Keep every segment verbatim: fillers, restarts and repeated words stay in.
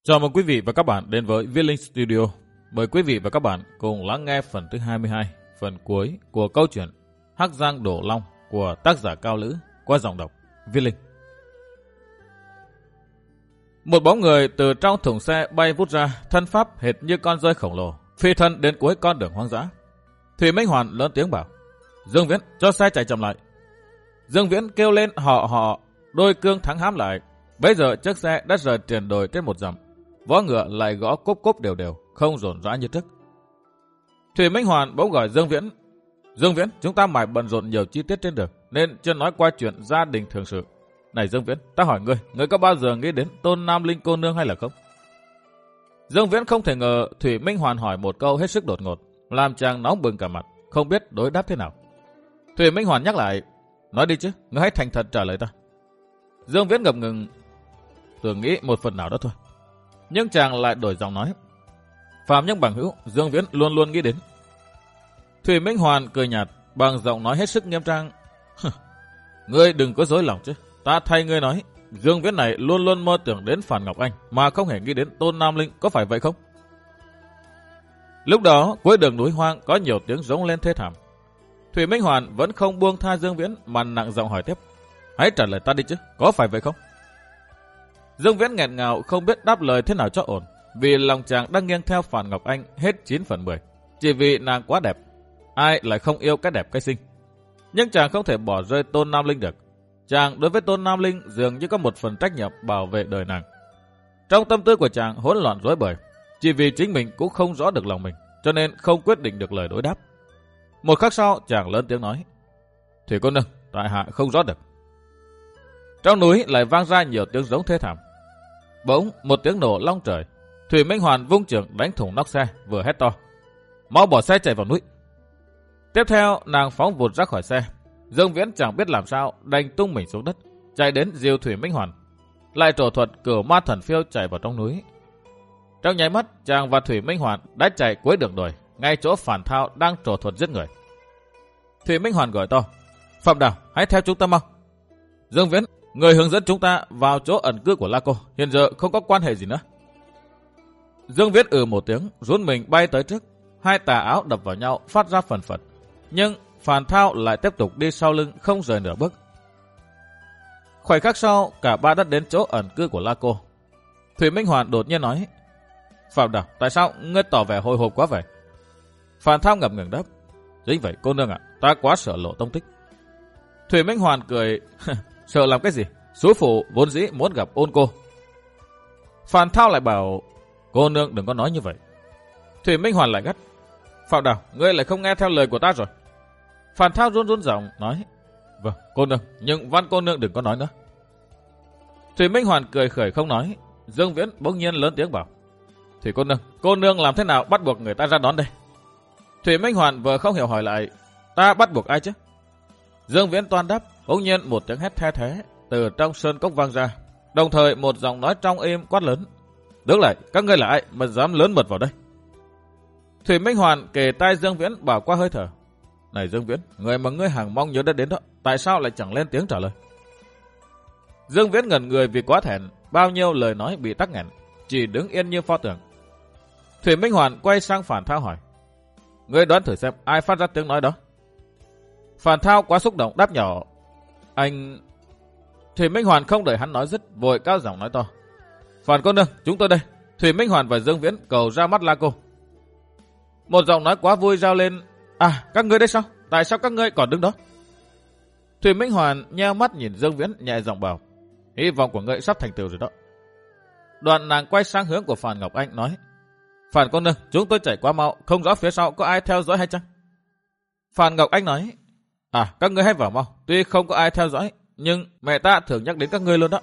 Chào mừng quý vị và các bạn đến với Viết Linh Studio. Mời quý vị và các bạn cùng lắng nghe phần thứ hai mươi hai, phần cuối của câu chuyện Hắc Giang Đổ Long của tác giả Cao Lữ qua giọng đọc Viết Linh. Một bóng người từ trong thùng xe bay vút ra, thân pháp hệt như con rơi khổng lồ, phi thân đến cuối con đường hoang dã. Thủy Minh Hoàn lớn tiếng bảo: Dương Viễn, cho xe chạy chậm lại. Dương Viễn kêu lên họ họ, đôi cương thắng hãm lại. Bây giờ chiếc xe đã rời triền đồi trên một dặm, vó ngựa lại gõ cốp cốp đều đều, không rộn rã như trước. Thủy Minh Hoàn bỗng gọi Dương Viễn: Dương Viễn, chúng ta mải bận rộn nhiều chi tiết trên đường, nên chưa nói qua chuyện gia đình thường sự. Này Dương Viễn, ta hỏi ngươi, ngươi có bao giờ nghĩ đến Tôn Nam Linh cô nương hay là không? Dương Viễn không thể ngờ Thủy Minh Hoàn hỏi một câu hết sức đột ngột, làm chàng nóng bừng cả mặt, không biết đối đáp thế nào. Thủy Minh Hoàn nhắc lại: Nói đi chứ, ngươi hãy thành thật trả lời ta. Dương Viễn ngập ngừng: Tôi nghĩ một phần nào đó thôi. Nhưng chàng lại đổi giọng nói: Phạm Nhân bằng hữu, Dương Viễn luôn luôn nghĩ đến. Thủy Minh Hoàn cười nhạt bằng giọng nói hết sức nghiêm trang: Ngươi đừng có dối lòng chứ. Ta thay ngươi nói, Dương Viễn này luôn luôn mơ tưởng đến Phàn Ngọc Anh mà không hề nghĩ đến Tôn Nam Linh, có phải vậy không? Lúc đó cuối đường núi hoang có nhiều tiếng rống lên thê thảm. Thủy Minh Hoàn vẫn không buông tha Dương Viễn mà nặng giọng hỏi tiếp: Hãy trả lời ta đi chứ, có phải vậy không? Dương Viễn nghẹn ngào không biết đáp lời thế nào cho ổn, vì lòng chàng đang nghiêng theo Phàn Ngọc Anh hết chín phần mười, chỉ vì nàng quá đẹp. Ai lại không yêu cái đẹp cái xinh? Nhưng chàng không thể bỏ rơi Tôn Nam Linh được. Chàng đối với Tôn Nam Linh dường như có một phần trách nhiệm bảo vệ đời nàng. Trong tâm tư của chàng hỗn loạn rối bời, chỉ vì chính mình cũng không rõ được lòng mình, cho nên không quyết định được lời đối đáp. Một khắc sau chàng lớn tiếng nói: Thủy cô nương, tại hạ không rõ được. Trong núi lại vang ra nhiều tiếng giống thê thảm. Bỗng một tiếng nổ long trời. Thủy Minh Hoàn vung chưởng đánh thủng nóc xe, vừa hét to: Mau bỏ xe chạy vào núi. Tiếp theo nàng phóng vụt ra khỏi xe. Dương Viễn chẳng biết làm sao đành tung mình xuống đất, chạy đến dìu Thủy Minh Hoàn, lại trổ thuật cửu ma thần phiêu chạy vào trong núi. Trong nháy mắt chàng và Thủy Minh Hoàn đã chạy cuối đường đồi, ngay chỗ Phản Thao đang trổ thuật giết người. Thủy Minh Hoàn gọi to: Phạm Đào, hãy theo chúng ta mau. Dương Viễn, người hướng dẫn chúng ta vào chỗ ẩn cư của La Cô, hiện giờ không có quan hệ gì nữa. Dương Viễn ừ một tiếng, rút mình bay tới trước. Hai tà áo đập vào nhau phát ra phần phật, nhưng Phàn Thao lại tiếp tục đi sau lưng không rời nửa bước. Khoảnh khắc sau, cả ba đã đến chỗ ẩn cư của La Cô. Thủy Minh Hoàn đột nhiên nói: Phạm Đào, tại sao ngươi tỏ vẻ hồi hộp quá vậy? Phàn Thao ngập ngừng đáp: Chính vậy cô nương ạ, ta quá sợ lộ tông tích. Thủy Minh Hoàn cười: Sợ làm cái gì? Sú phụ vốn dĩ muốn gặp ôn cô. Phàn Thao lại bảo: Cô nương đừng có nói như vậy. Thủy Minh Hoàn lại gắt: Phạm Đào, ngươi lại không nghe theo lời của ta rồi. Phàn Thao run run giọng nói: Vâng, cô nương, nhưng văn cô nương đừng có nói nữa. Thủy Minh Hoàn cười khởi không nói. Dương Viễn bỗng nhiên lớn tiếng bảo: Thủy cô nương, cô nương làm thế nào bắt buộc người ta ra đón đây? Thủy Minh Hoàn vừa không hiểu hỏi lại: Ta bắt buộc ai chứ? Dương Viễn toan đáp. Bỗng nhiên một tiếng hét the thế từ trong sơn cốc vang ra, đồng thời một giọng nói trong êm quát lớn: Đứng lại, các ngươi là ai mà dám lớn mật vào đây? Thủy Minh Hoàn kề tai Dương Viễn bảo qua hơi thở: Này Dương Viễn, người mà ngươi hàng mong nhớ đã đến đó, tại sao lại chẳng lên tiếng trả lời? Dương Viễn ngẩn người vì quá thẹn, bao nhiêu lời nói bị tắc nghẹn, chỉ đứng yên như pho tượng. Thủy Minh Hoàn quay sang Phàn Thao hỏi: Ngươi đoán thử xem ai phát ra tiếng nói đó? Phàn Thao quá xúc động đáp nhỏ: Anh... Thủy Minh Hoàn không đợi hắn nói dứt, vội cao giọng nói to: Phàn cô nương, chúng tôi đây. Thủy Minh Hoàn và Dương Viễn cầu ra mắt La Cô. Một giọng nói quá vui rao lên: À, các ngươi đây sao? Tại sao các ngươi còn đứng đó? Thủy Minh Hoàn nheo mắt nhìn Dương Viễn, nhẹ giọng bảo: Hy vọng của ngươi sắp thành tựu rồi đó. Đoạn nàng quay sang hướng của Phàn Ngọc Anh nói: Phàn cô nương, chúng tôi chạy quá mau, không rõ phía sau có ai theo dõi hay chăng? Phàn Ngọc Anh nói: À, các ngươi hãy vào mau, tuy không có ai theo dõi, nhưng mẹ ta thường nhắc đến các ngươi luôn đó.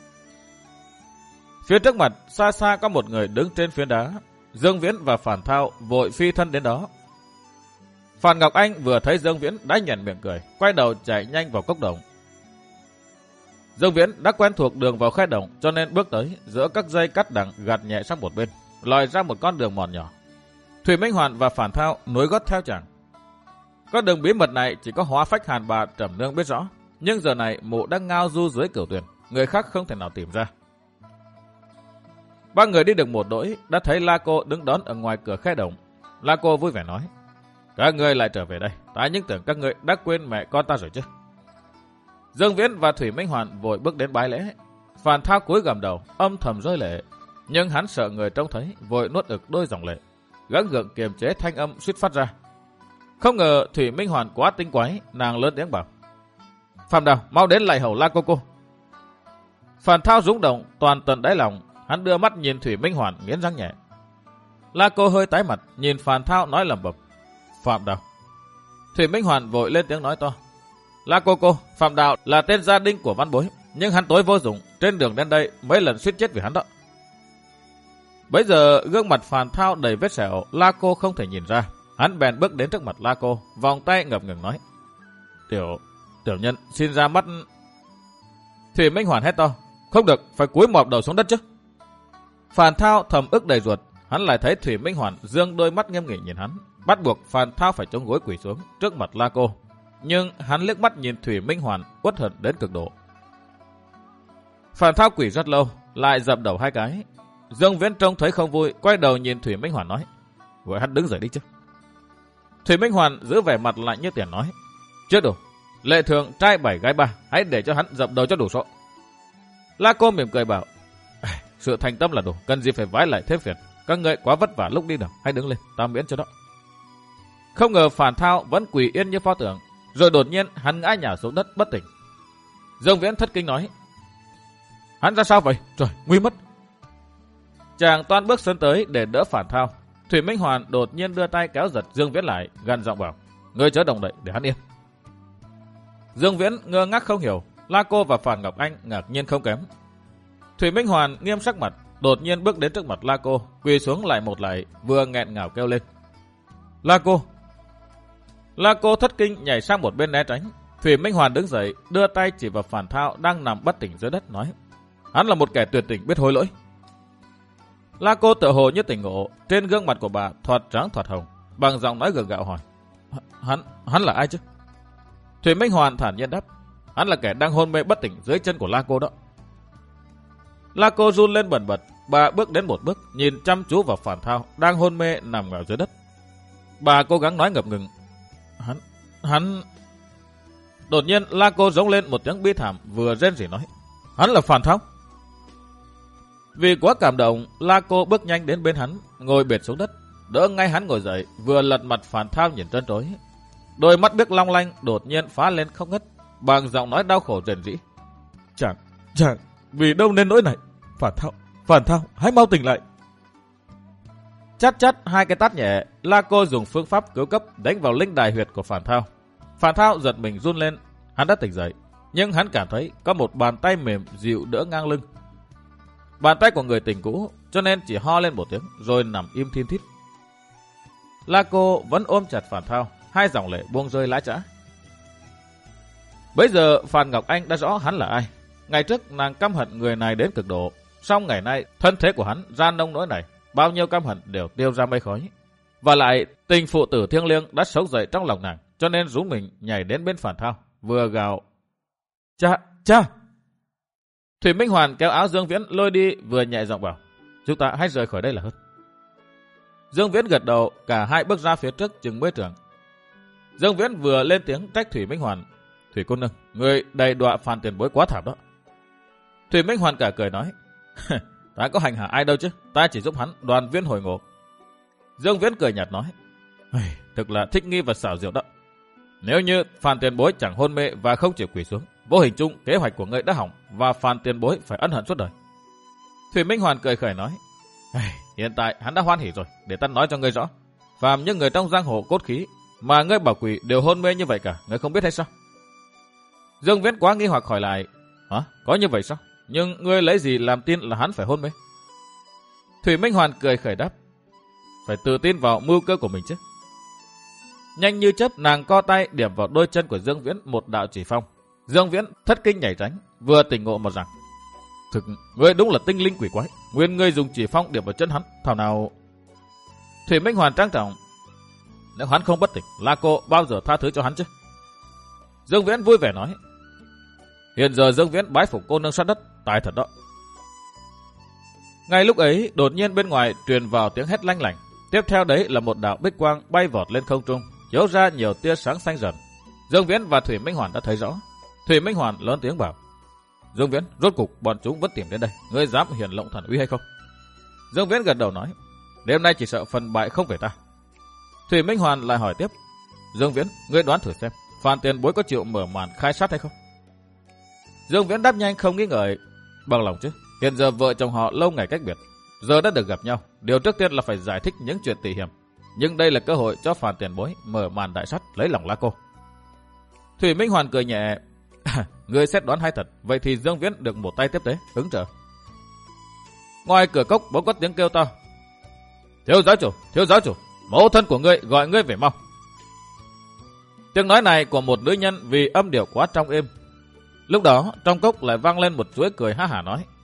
Phía trước mặt xa xa có một người đứng trên phiến đá. Dương Viễn và Phàn Thao vội phi thân đến đó. Phàn Ngọc Anh vừa thấy Dương Viễn đã nhoẻn miệng cười, quay đầu chạy nhanh vào cốc đồng. Dương Viễn đã quen thuộc đường vào khe đồng, cho nên bước tới giữa các dây cắt đằng gạt nhẹ sang một bên, lòi ra một con đường mòn nhỏ. Thủy Minh Hoàn và Phàn Thao nối gót theo chàng. Con đường bí mật này chỉ có Hóa Phách Hàn Bà Trầm Nương biết rõ, nhưng giờ này mụ đang ngao du dưới cửu tuyền, người khác không thể nào tìm ra. Ba người đi được một đỗi đã thấy La Cô đứng đón ở ngoài cửa khe đồng. La Cô vui vẻ nói: các ngươi lại trở về đây, ta những tưởng các ngươi đã quên mẹ con ta rồi chứ. Dương Viễn và Thủy Minh Hoàn vội bước đến bái lễ. Phàn Thao cúi gằm đầu, âm thầm rơi lệ, nhưng hắn sợ người trông thấy, vội nuốt ực đôi dòng lệ, gắng gượng kiềm chế thanh âm suýt phát ra. Không ngờ Thủy Minh Hoàn quá tinh quái, nàng lớn tiếng bảo: Phạm Đào, mau đến lạy hầu La cô cô. Phàn Thao rung động toàn tận đáy lòng, hắn đưa mắt nhìn Thủy Minh Hoàn nghiến răng nhẹ. La cô hơi tái mặt, nhìn Phàn Thao nói lẩm bẩm: Phạm Đào. Thủy Minh Hoàn vội lên tiếng nói to: La cô cô, Phạm Đào là tên gia đình của văn bối, nhưng hắn tối vô dụng, trên đường đến đây mấy lần suýt chết vì hắn đó. Bấy giờ gương mặt Phàn Thao đầy vết sẹo, La cô không thể nhìn ra. Hắn bèn bước đến trước mặt La cô, vòng tay ngập ngừng nói: Tiểu, tiểu nhân xin ra mắt. Thủy Minh Hoàn hét to: Không được, phải cúi mọp đầu xuống đất chứ. Phàn Thao thầm ức đầy ruột, hắn lại thấy Thủy Minh Hoàn dương đôi mắt nghiêm nghị nhìn hắn, bắt buộc Phàn Thao phải chống gối quỳ xuống trước mặt La cô. Nhưng hắn liếc mắt nhìn Thủy Minh Hoàn uất hận đến cực độ. Phàn Thao quỳ rất lâu, lại dập đầu hai cái. Dương Viễn trông thấy không vui, quay đầu nhìn Thủy Minh Hoàn nói: Gọi hắn đứng dậy đi chứ. Thủy Minh Hoàn giữ vẻ mặt lạnh như tiền nói: Chưa đủ, lệ thường trai bảy gái ba, hãy để cho hắn dập đầu cho đủ số. La cô mỉm cười bảo: Sự thành tâm là đủ, cần gì phải vái lại thêm phiền. Các ngươi quá vất vả lúc đi nào, hãy đứng lên, ta miễn cho đó. Không ngờ Phàn Thao vẫn quỳ yên như pho tượng, rồi đột nhiên hắn ngã nhào xuống đất bất tỉnh. Dương Viễn thất kinh nói: Hắn ra sao vậy? Trời, nguy mất. Chàng toan bước sân tới để đỡ Phàn Thao. Thủy Minh Hoàn đột nhiên đưa tay kéo giật Dương Viễn lại, gằn giọng bảo: Ngươi chớ động đậy, để hắn yên. Dương Viễn ngơ ngác không hiểu, La cô và Phàn Ngọc Anh ngạc nhiên không kém. Thủy Minh Hoàn nghiêm sắc mặt, đột nhiên bước đến trước mặt La cô, quỳ xuống lại một lại, vừa nghẹn ngào kêu lên: La cô. La cô thất kinh nhảy sang một bên né tránh. Thủy Minh Hoàn đứng dậy, đưa tay chỉ vào Phàn Thao đang nằm bất tỉnh dưới đất, nói: Hắn là một kẻ tuyệt tình biết hối lỗi. La cô tựa hồ như tỉnh ngộ, trên gương mặt của bà thoạt trắng thoạt hồng, bằng giọng nói gượng gạo hỏi: Hắn, hắn là ai chứ? Thủy Minh Hoàn thản nhiên đáp: Hắn là kẻ đang hôn mê bất tỉnh dưới chân của La cô đó. La cô run lên bần bật, bà bước đến một bước, nhìn chăm chú vào Phàn Thao đang hôn mê nằm ngửa dưới đất. Bà cố gắng nói ngập ngừng: Hắn, hắn... Đột nhiên La cô giống lên một tiếng bi thảm, vừa rên rỉ nói: Hắn là Phàn Thao. Vì quá cảm động, La cô bước nhanh đến bên hắn, ngồi bệt xuống đất, đỡ ngay hắn ngồi dậy, vừa lật mặt Phàn Thao nhìn trân trối. Đôi mắt biếc long lanh đột nhiên phá lên không ngất, bằng giọng nói đau khổ rền rĩ: Chàng, chàng, vì đâu nên nỗi này? Phàn Thao, Phàn Thao, hãy mau tỉnh lại. Chát chát hai cái tát nhẹ, La cô dùng phương pháp cứu cấp đánh vào linh đài huyệt của Phàn Thao. Phàn Thao giật mình run lên, hắn đã tỉnh dậy, nhưng hắn cảm thấy có một bàn tay mềm dịu đỡ ngang lưng. Bàn tay của người tình cũ, cho nên chỉ ho lên một tiếng rồi nằm im thiên thít. La cô vẫn ôm chặt Phàn Thao, hai dòng lệ buông rơi lã chã. Bây giờ Phàn Ngọc Anh đã rõ hắn là ai. Ngày trước nàng căm hận người này đến cực độ, song ngày nay thân thế của hắn ra nông nỗi này, bao nhiêu căm hận đều tiêu ra mây khói. Và lại tình phụ tử thiêng liêng đã sống dậy trong lòng nàng, cho nên rú mình nhảy đến bên Phàn Thao, vừa gào: Cha, cha! Thủy Minh Hoàn kéo áo Dương Viễn lôi đi, vừa nhẹ giọng bảo: Chúng ta hãy rời khỏi đây là hơn. Dương Viễn gật đầu, cả hai bước ra phía trước chừng mươi trượng. Dương Viễn vừa lên tiếng trách Thủy Minh Hoàn: Thủy cô nương, người đầy đọa Phàn tiền bối quá thảm đó. Thủy Minh Hoàn cả cười nói: Ta có hành hạ ai đâu chứ, ta chỉ giúp hắn đoàn viên hồi ngộ. Dương Viễn cười nhạt nói: Thực là thích nghi và xảo diệu đó. Nếu như Phàn tiền bối chẳng hôn mê và không chịu quỳ xuống, vô hình chung kế hoạch của ngươi đã hỏng và Phàn tiền bối phải ân hận suốt đời. Thủy Minh Hoàn cười khẩy nói: Hiện tại hắn đã hoan hỉ rồi, để ta nói cho ngươi rõ. Phàm những người trong giang hồ cốt khí mà ngươi bảo quỷ đều hôn mê như vậy cả, ngươi không biết hay sao? Dương Viễn quá nghi hoặc hỏi lại: Hả? Có như vậy sao? Nhưng ngươi lấy gì làm tin là hắn phải hôn mê? Thủy Minh Hoàn cười khẩy đáp: Phải tự tin vào mưu cơ của mình chứ. Nhanh như chớp, nàng co tay điểm vào đôi chân của Dương Viễn một đạo chỉ phong. Dương Viễn thất kinh nhảy tránh, vừa tỉnh ngộ một rằng: Thực, ngươi đúng là tinh linh quỷ quái. Nguyên ngươi dùng chỉ phong điểm vào chân hắn, thảo nào... Thủy Minh Hoàn trang trọng: Nếu hắn không bất tỉnh, La cô bao giờ tha thứ cho hắn chứ? Dương Viễn vui vẻ nói: Hiện giờ Dương Viễn bái phục cô nương sát đất, tài thật đó. Ngay lúc ấy, đột nhiên bên ngoài truyền vào tiếng hét lanh lảnh. Tiếp theo đấy là một đạo bích quang bay vọt lên không trung, chiếu ra nhiều tia sáng xanh rần. Dương Viễn và Thủy Minh Hoàn đã thấy rõ. Thủy Minh Hoàn lớn tiếng bảo: Dương Viễn, rốt cục bọn chúng vẫn tìm đến đây, ngươi dám hiển lộng thần uy hay không? Dương Viễn gật đầu nói: đêm nay chỉ sợ phần bại không về ta. Thủy Minh Hoàn lại hỏi tiếp: Dương Viễn, ngươi đoán thử xem, Phan tiền bối có chịu mở màn khai sát hay không? Dương Viễn đáp nhanh không nghĩ ngợi: bằng lòng chứ, hiện giờ vợ chồng họ lâu ngày cách biệt, giờ đã được gặp nhau, điều trước tiên là phải giải thích những chuyện tỉ hiểm, nhưng đây là cơ hội cho Phan tiền bối mở màn đại sát lấy lòng La Cô. Thủy Minh Hoàn cười nhẹ: ngươi xét đoán hay thật, vậy thì Dương Viễn được một tay tiếp tế, ứng trợ. Ngoài cửa cốc bỗng có tiếng kêu to: thiếu giáo chủ, thiếu giáo chủ, mẫu thân của ngươi gọi ngươi về mau. Tiếng nói này của một nữ nhân vì âm điệu quá trong êm. Lúc đó trong cốc lại vang lên một chuỗi cười ha hả nói: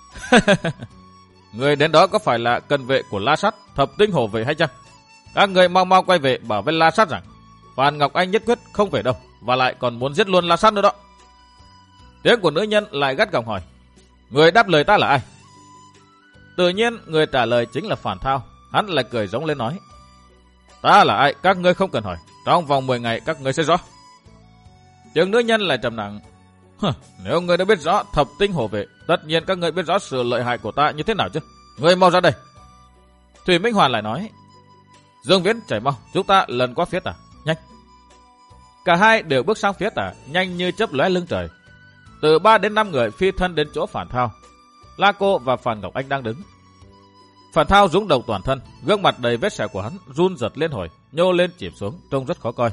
người đến đó có phải là cận vệ của La Sát, thập tinh hổ vệ hay chăng? Các người mau mau quay về bảo với La Sát rằng Phan Ngọc Anh nhất quyết không về đâu, và lại còn muốn giết luôn La Sát nữa đó. Tiếng của nữ nhân lại gắt gỏng hỏi: người đáp lời ta là ai? Tự nhiên người trả lời chính là Phản Thao. Hắn lại cười giống lên nói: ta là ai các ngươi không cần hỏi, trong vòng mười ngày các ngươi sẽ rõ. Tiếng nữ nhân lại trầm nặng: nếu ngươi đã biết rõ thập tinh hổ vệ, tất nhiên các ngươi biết rõ sự lợi hại của ta như thế nào chứ. Ngươi mau ra đây. Thủy Minh Hoàn lại nói: Dương Viễn, chạy mau, chúng ta lần qua phía tả, nhanh. Cả hai đều bước sang phía tả, nhanh như chớp lóe lưng trời. Từ ba đến năm người phi thân đến chỗ Phản Thao. La Cô và Phan Ngọc Anh đang đứng. Phản Thao rúng đầu toàn thân, gương mặt đầy vết sẹo của hắn run rật liên hồi, nhô lên chìm xuống, trông rất khó coi.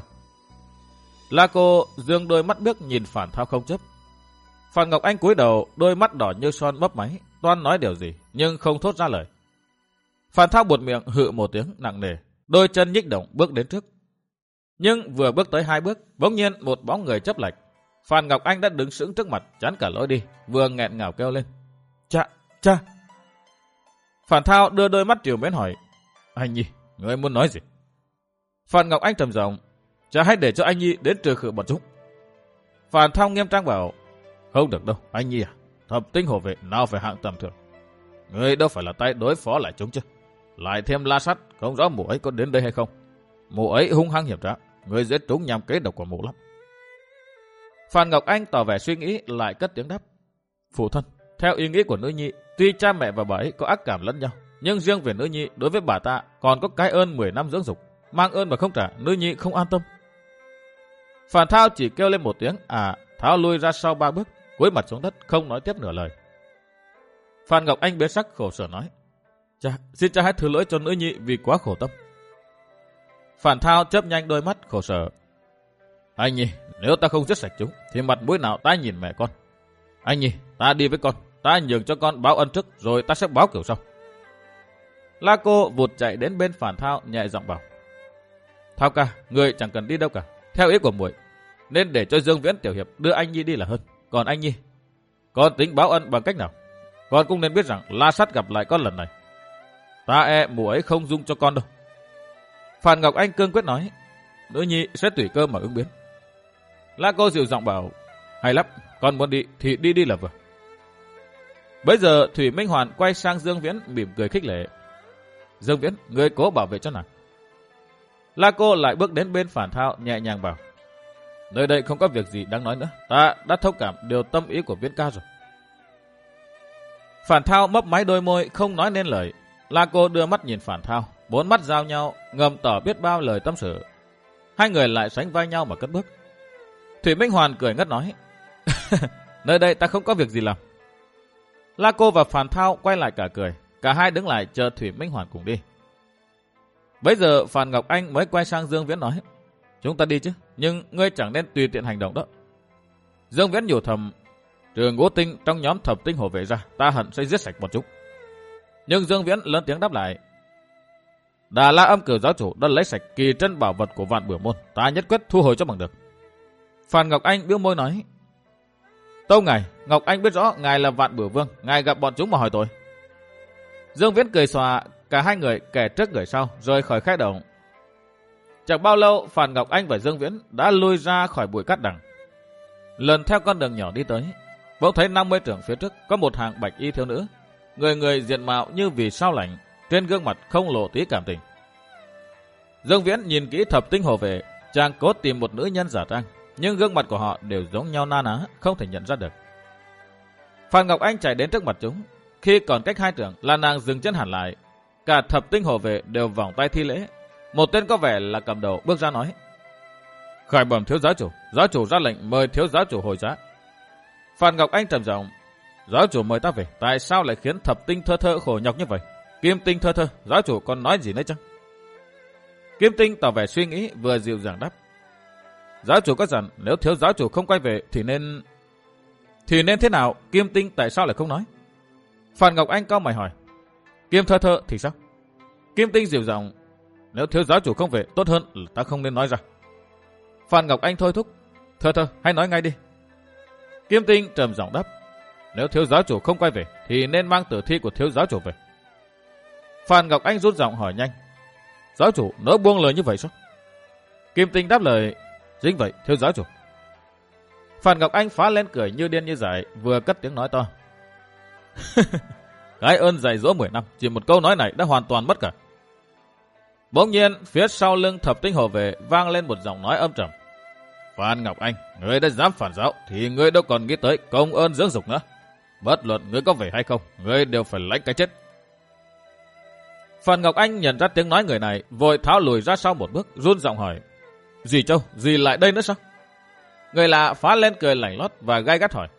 La Cô dương đôi mắt biếc nhìn Phản Thao không chấp. Phan Ngọc Anh cúi đầu, đôi mắt đỏ như son mấp máy, toan nói điều gì nhưng không thốt ra lời. Phản Thao buột miệng hự một tiếng nặng nề, đôi chân nhích động bước đến trước. Nhưng vừa bước tới hai bước, bỗng nhiên một bóng người chớp lạch. Phan Ngọc Anh đã đứng sững trước mặt, chán cả lối đi, vừa nghẹn ngào kêu lên: cha, cha. Phản Thao đưa đôi mắt trìu mến hỏi: anh Nhi, người muốn nói gì? Phan Ngọc Anh trầm giọng: cha hãy để cho anh Nhi đến trừ khử bọn chúng. Phản Thao nghiêm trang bảo: không được đâu, anh Nhi à, thập tinh hổ vệ nào phải hạng tầm thường. Người đâu phải là tay đối phó lại chúng chứ. Lại thêm La Sát, không rõ mụ ấy có đến đây hay không. Mụ ấy hung hăng hiểm trá, người dễ trúng nhằm kế độc của mụ lắm. Phan Ngọc Anh tỏ vẻ suy nghĩ, lại cất tiếng đáp: phụ thân, theo ý nghĩ của nữ nhi, tuy cha mẹ và bà ấy có ác cảm lẫn nhau, nhưng riêng về nữ nhi đối với bà ta còn có cái ơn mười năm dưỡng dục, mang ơn mà không trả, nữ nhi không an tâm. Phản Thao chỉ kêu lên một tiếng à, tháo lui ra sau ba bước, cúi mặt xuống đất không nói tiếp nửa lời. Phan Ngọc Anh biến sắc khổ sở nói: cha, xin cha hãy thứ lỗi cho nữ nhi vì quá khổ tâm. Phản Thao chớp nhanh đôi mắt khổ sở: anh Nhi, nếu ta không giết sạch chúng thì mặt mũi nào ta nhìn mẹ con. Anh Nhi, ta đi với con, ta nhường cho con báo ân trước, rồi ta sẽ báo kiểu sau. La Cô vụt chạy đến bên Phản Thao, nhẹ giọng bảo: Thao ca, người chẳng cần đi đâu cả, theo ý của muội nên để cho Dương Viễn tiểu hiệp đưa anh Nhi đi là hơn. Còn anh Nhi, con tính báo ân bằng cách nào? Con cũng nên biết rằng La Sát gặp lại con lần này, ta e mụ ấy không dung cho con đâu. Phan Ngọc Anh cương quyết nói: nữ nhi sẽ tùy cơ mà ứng biến. La Cô dịu giọng bảo: hay lắm, con muốn đi thì đi đi là vừa. Bây giờ Thủy Minh Hoàn quay sang Dương Viễn mỉm cười khích lệ: Dương Viễn, người cố bảo vệ cho nàng. La Cô lại bước đến bên Phản Thao, nhẹ nhàng bảo: nơi đây không có việc gì đáng nói nữa, ta đã thông cảm điều tâm ý của Viễn ca rồi. Phản Thao mấp máy đôi môi không nói nên lời. La Cô đưa mắt nhìn Phản Thao, bốn mắt giao nhau, ngầm tỏ biết bao lời tâm sự. Hai người lại sánh vai nhau mà cất bước. Thủy Minh Hoàn cười ngất nói: nơi đây ta không có việc gì làm. La Cô và Phản Thao quay lại cả cười, cả hai đứng lại chờ Thủy Minh Hoàn cùng đi. Bấy giờ Phan Ngọc Anh mới quay sang Dương Viễn nói: chúng ta đi chứ, nhưng ngươi chẳng nên tùy tiện hành động đó. Dương Viễn nhủ thầm: trừ Ngũ Tinh trong nhóm thập tinh hổ vệ ra, ta hẳn sẽ giết sạch bọn chúng. Nhưng Dương Viễn lớn tiếng đáp lại: Đà La Âm Cửu giáo chủ đã lấy sạch kỳ trân bảo vật của Vạn Bửu môn, ta nhất quyết thu hồi cho bằng được. Phan Ngọc Anh bĩu môi nói: tâu ngài, Ngọc Anh biết rõ ngài là Vạn Bửu vương, ngài gặp bọn chúng mà hỏi tội. Dương Viễn cười xòa, cả hai người kẻ trước người sau rời khỏi khai đồng. Chẳng bao lâu, Phan Ngọc Anh và Dương Viễn đã lui ra khỏi bụi cát đằng. Lần theo con đường nhỏ đi tới, bỗng thấy năm mươi trượng phía trước có một hàng bạch y thiếu nữ. người người diện mạo như vì sao lạnh, trên gương mặt không lộ tí cảm tình. Dương Viễn nhìn kỹ thập tinh hộ vệ, chàng cố tìm một nữ nhân giả trang, nhưng gương mặt của họ đều giống nhau na ná, không thể nhận ra được. Phan Ngọc Anh chạy đến trước mặt chúng, khi còn cách hai trượng là nàng dừng chân hẳn lại. Cả thập tinh hộ vệ đều vòng tay thi lễ. Một tên có vẻ là cầm đầu bước ra nói: "Khải bẩm thiếu giáo chủ, giáo chủ ra lệnh mời thiếu giáo chủ hồi giá." Phan Ngọc Anh trầm giọng: "Giáo chủ mời ta về, tại sao lại khiến thập tinh thơ thơ khổ nhọc như vậy? Kim tinh thơ thơ, giáo chủ còn nói gì nữa chăng?" Kim tinh tỏ vẻ suy nghĩ, vừa dịu dàng đáp: "Giáo chủ có dặn nếu thiếu giáo chủ không quay về thì nên..." "Thì nên thế nào? Kim tinh tại sao lại không nói?" Phan Ngọc Anh cau mày hỏi: "Kim thơ thơ thì sao?" Kim tinh dịu giọng: "Nếu thiếu giáo chủ không về, tốt hơn là ta không nên nói ra." Phan Ngọc Anh thôi thúc: "Thơ thơ, hãy nói ngay đi." Kim tinh trầm giọng đáp: "Nếu thiếu giáo chủ không quay về, thì nên mang tử thi của thiếu giáo chủ về." Phan Ngọc Anh rút giọng hỏi nhanh: "Giáo chủ nỡ buông lời như vậy sao?" Kim tinh đáp lời: "Chính vậy, thiếu giáo chủ." Phan Ngọc Anh phá lên cười như điên như dại, vừa cất tiếng nói to: "Cái ơn dạy dỗ mười năm, chỉ một câu nói này đã hoàn toàn mất cả." Bỗng nhiên, phía sau lưng thập tinh hộ vệ vang lên một giọng nói âm trầm: "Phan Ngọc Anh, ngươi đã dám phản giáo, thì ngươi đâu còn nghĩ tới công ơn dưỡng dục nữa. Bất luận ngươi có về hay không, ngươi đều phải lãnh cái chết." Phan Ngọc Anh nhận ra tiếng nói người này, vội tháo lùi ra sau một bước, run giọng hỏi: "Dì Châu, dì lại đây nữa sao?" Người lạ phá lên cười lạnh lót và gay gắt hỏi: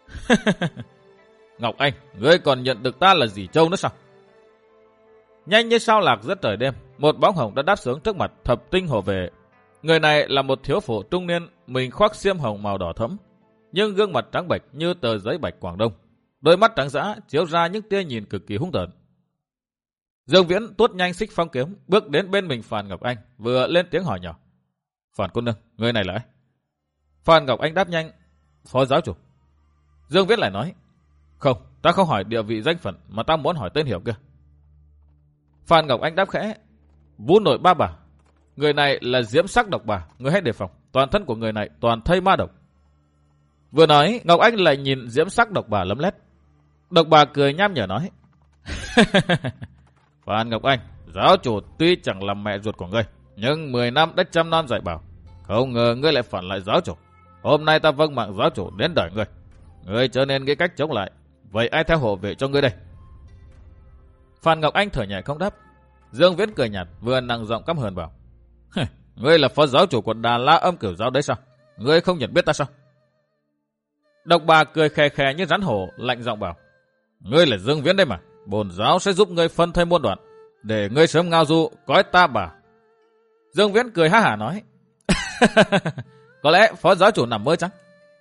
"Ngọc Anh, ngươi còn nhận được ta là dì Châu nữa sao?" Nhanh như sao lạc giữa trời đêm, một bóng hồng đã đáp xuống trước mặt thập tinh hộ vệ. Người này là một thiếu phụ trung niên, mình khoác xiêm hồng màu đỏ thẫm, nhưng gương mặt trắng bệch như tờ giấy bạch Quảng Đông, đôi mắt trắng dã chiếu ra những tia nhìn cực kỳ hung tợn. Dương Viễn tuốt nhanh xích phong kiếm, bước đến bên mình Phan Ngọc Anh, vừa lên tiếng hỏi nhỏ: "Phan cô nương, người này là ai?" Phan Ngọc Anh đáp nhanh: "Phó giáo chủ." Dương Viễn lại nói: "Không, ta không hỏi địa vị danh phận, mà ta muốn hỏi tên hiệu kia." Phan Ngọc Anh đáp khẽ: "Vũ nội ba bà." Người này là diễm sắc độc bà, người hãy đề phòng, toàn thân của người này toàn thây ma độc. Vừa nói, Ngọc Anh lại nhìn diễm sắc độc bà lấm lét. Độc bà cười nham nhở nói: "Phan Ngọc Anh, giáo chủ tuy chẳng là mẹ ruột của ngươi, nhưng mười năm đã chăm nom dạy bảo, không ngờ ngươi lại phản lại giáo chủ. Hôm nay ta vâng mạng giáo chủ đến đợi ngươi, ngươi trở nên nghĩ cách chống lại. Vậy ai theo hộ vệ cho ngươi đây?" Phan Ngọc Anh thở nhẹ không đáp. Dương Viễn cười nhạt, vừa nặng giọng căm hờn bảo: "Ngươi là phó giáo chủ của Đà La Âm Cửu Giáo đấy sao? Ngươi không nhận biết ta sao?" Độc bà cười khè khè như rắn hổ, lạnh giọng bảo: "Ngươi là Dương Viễn đây mà, bổn giáo sẽ giúp ngươi phân thây muôn đoạn, để ngươi sớm ngao du cõi ta bà." Dương Viễn cười ha hả nói: "Có lẽ phó giáo chủ nằm mơ chăng?"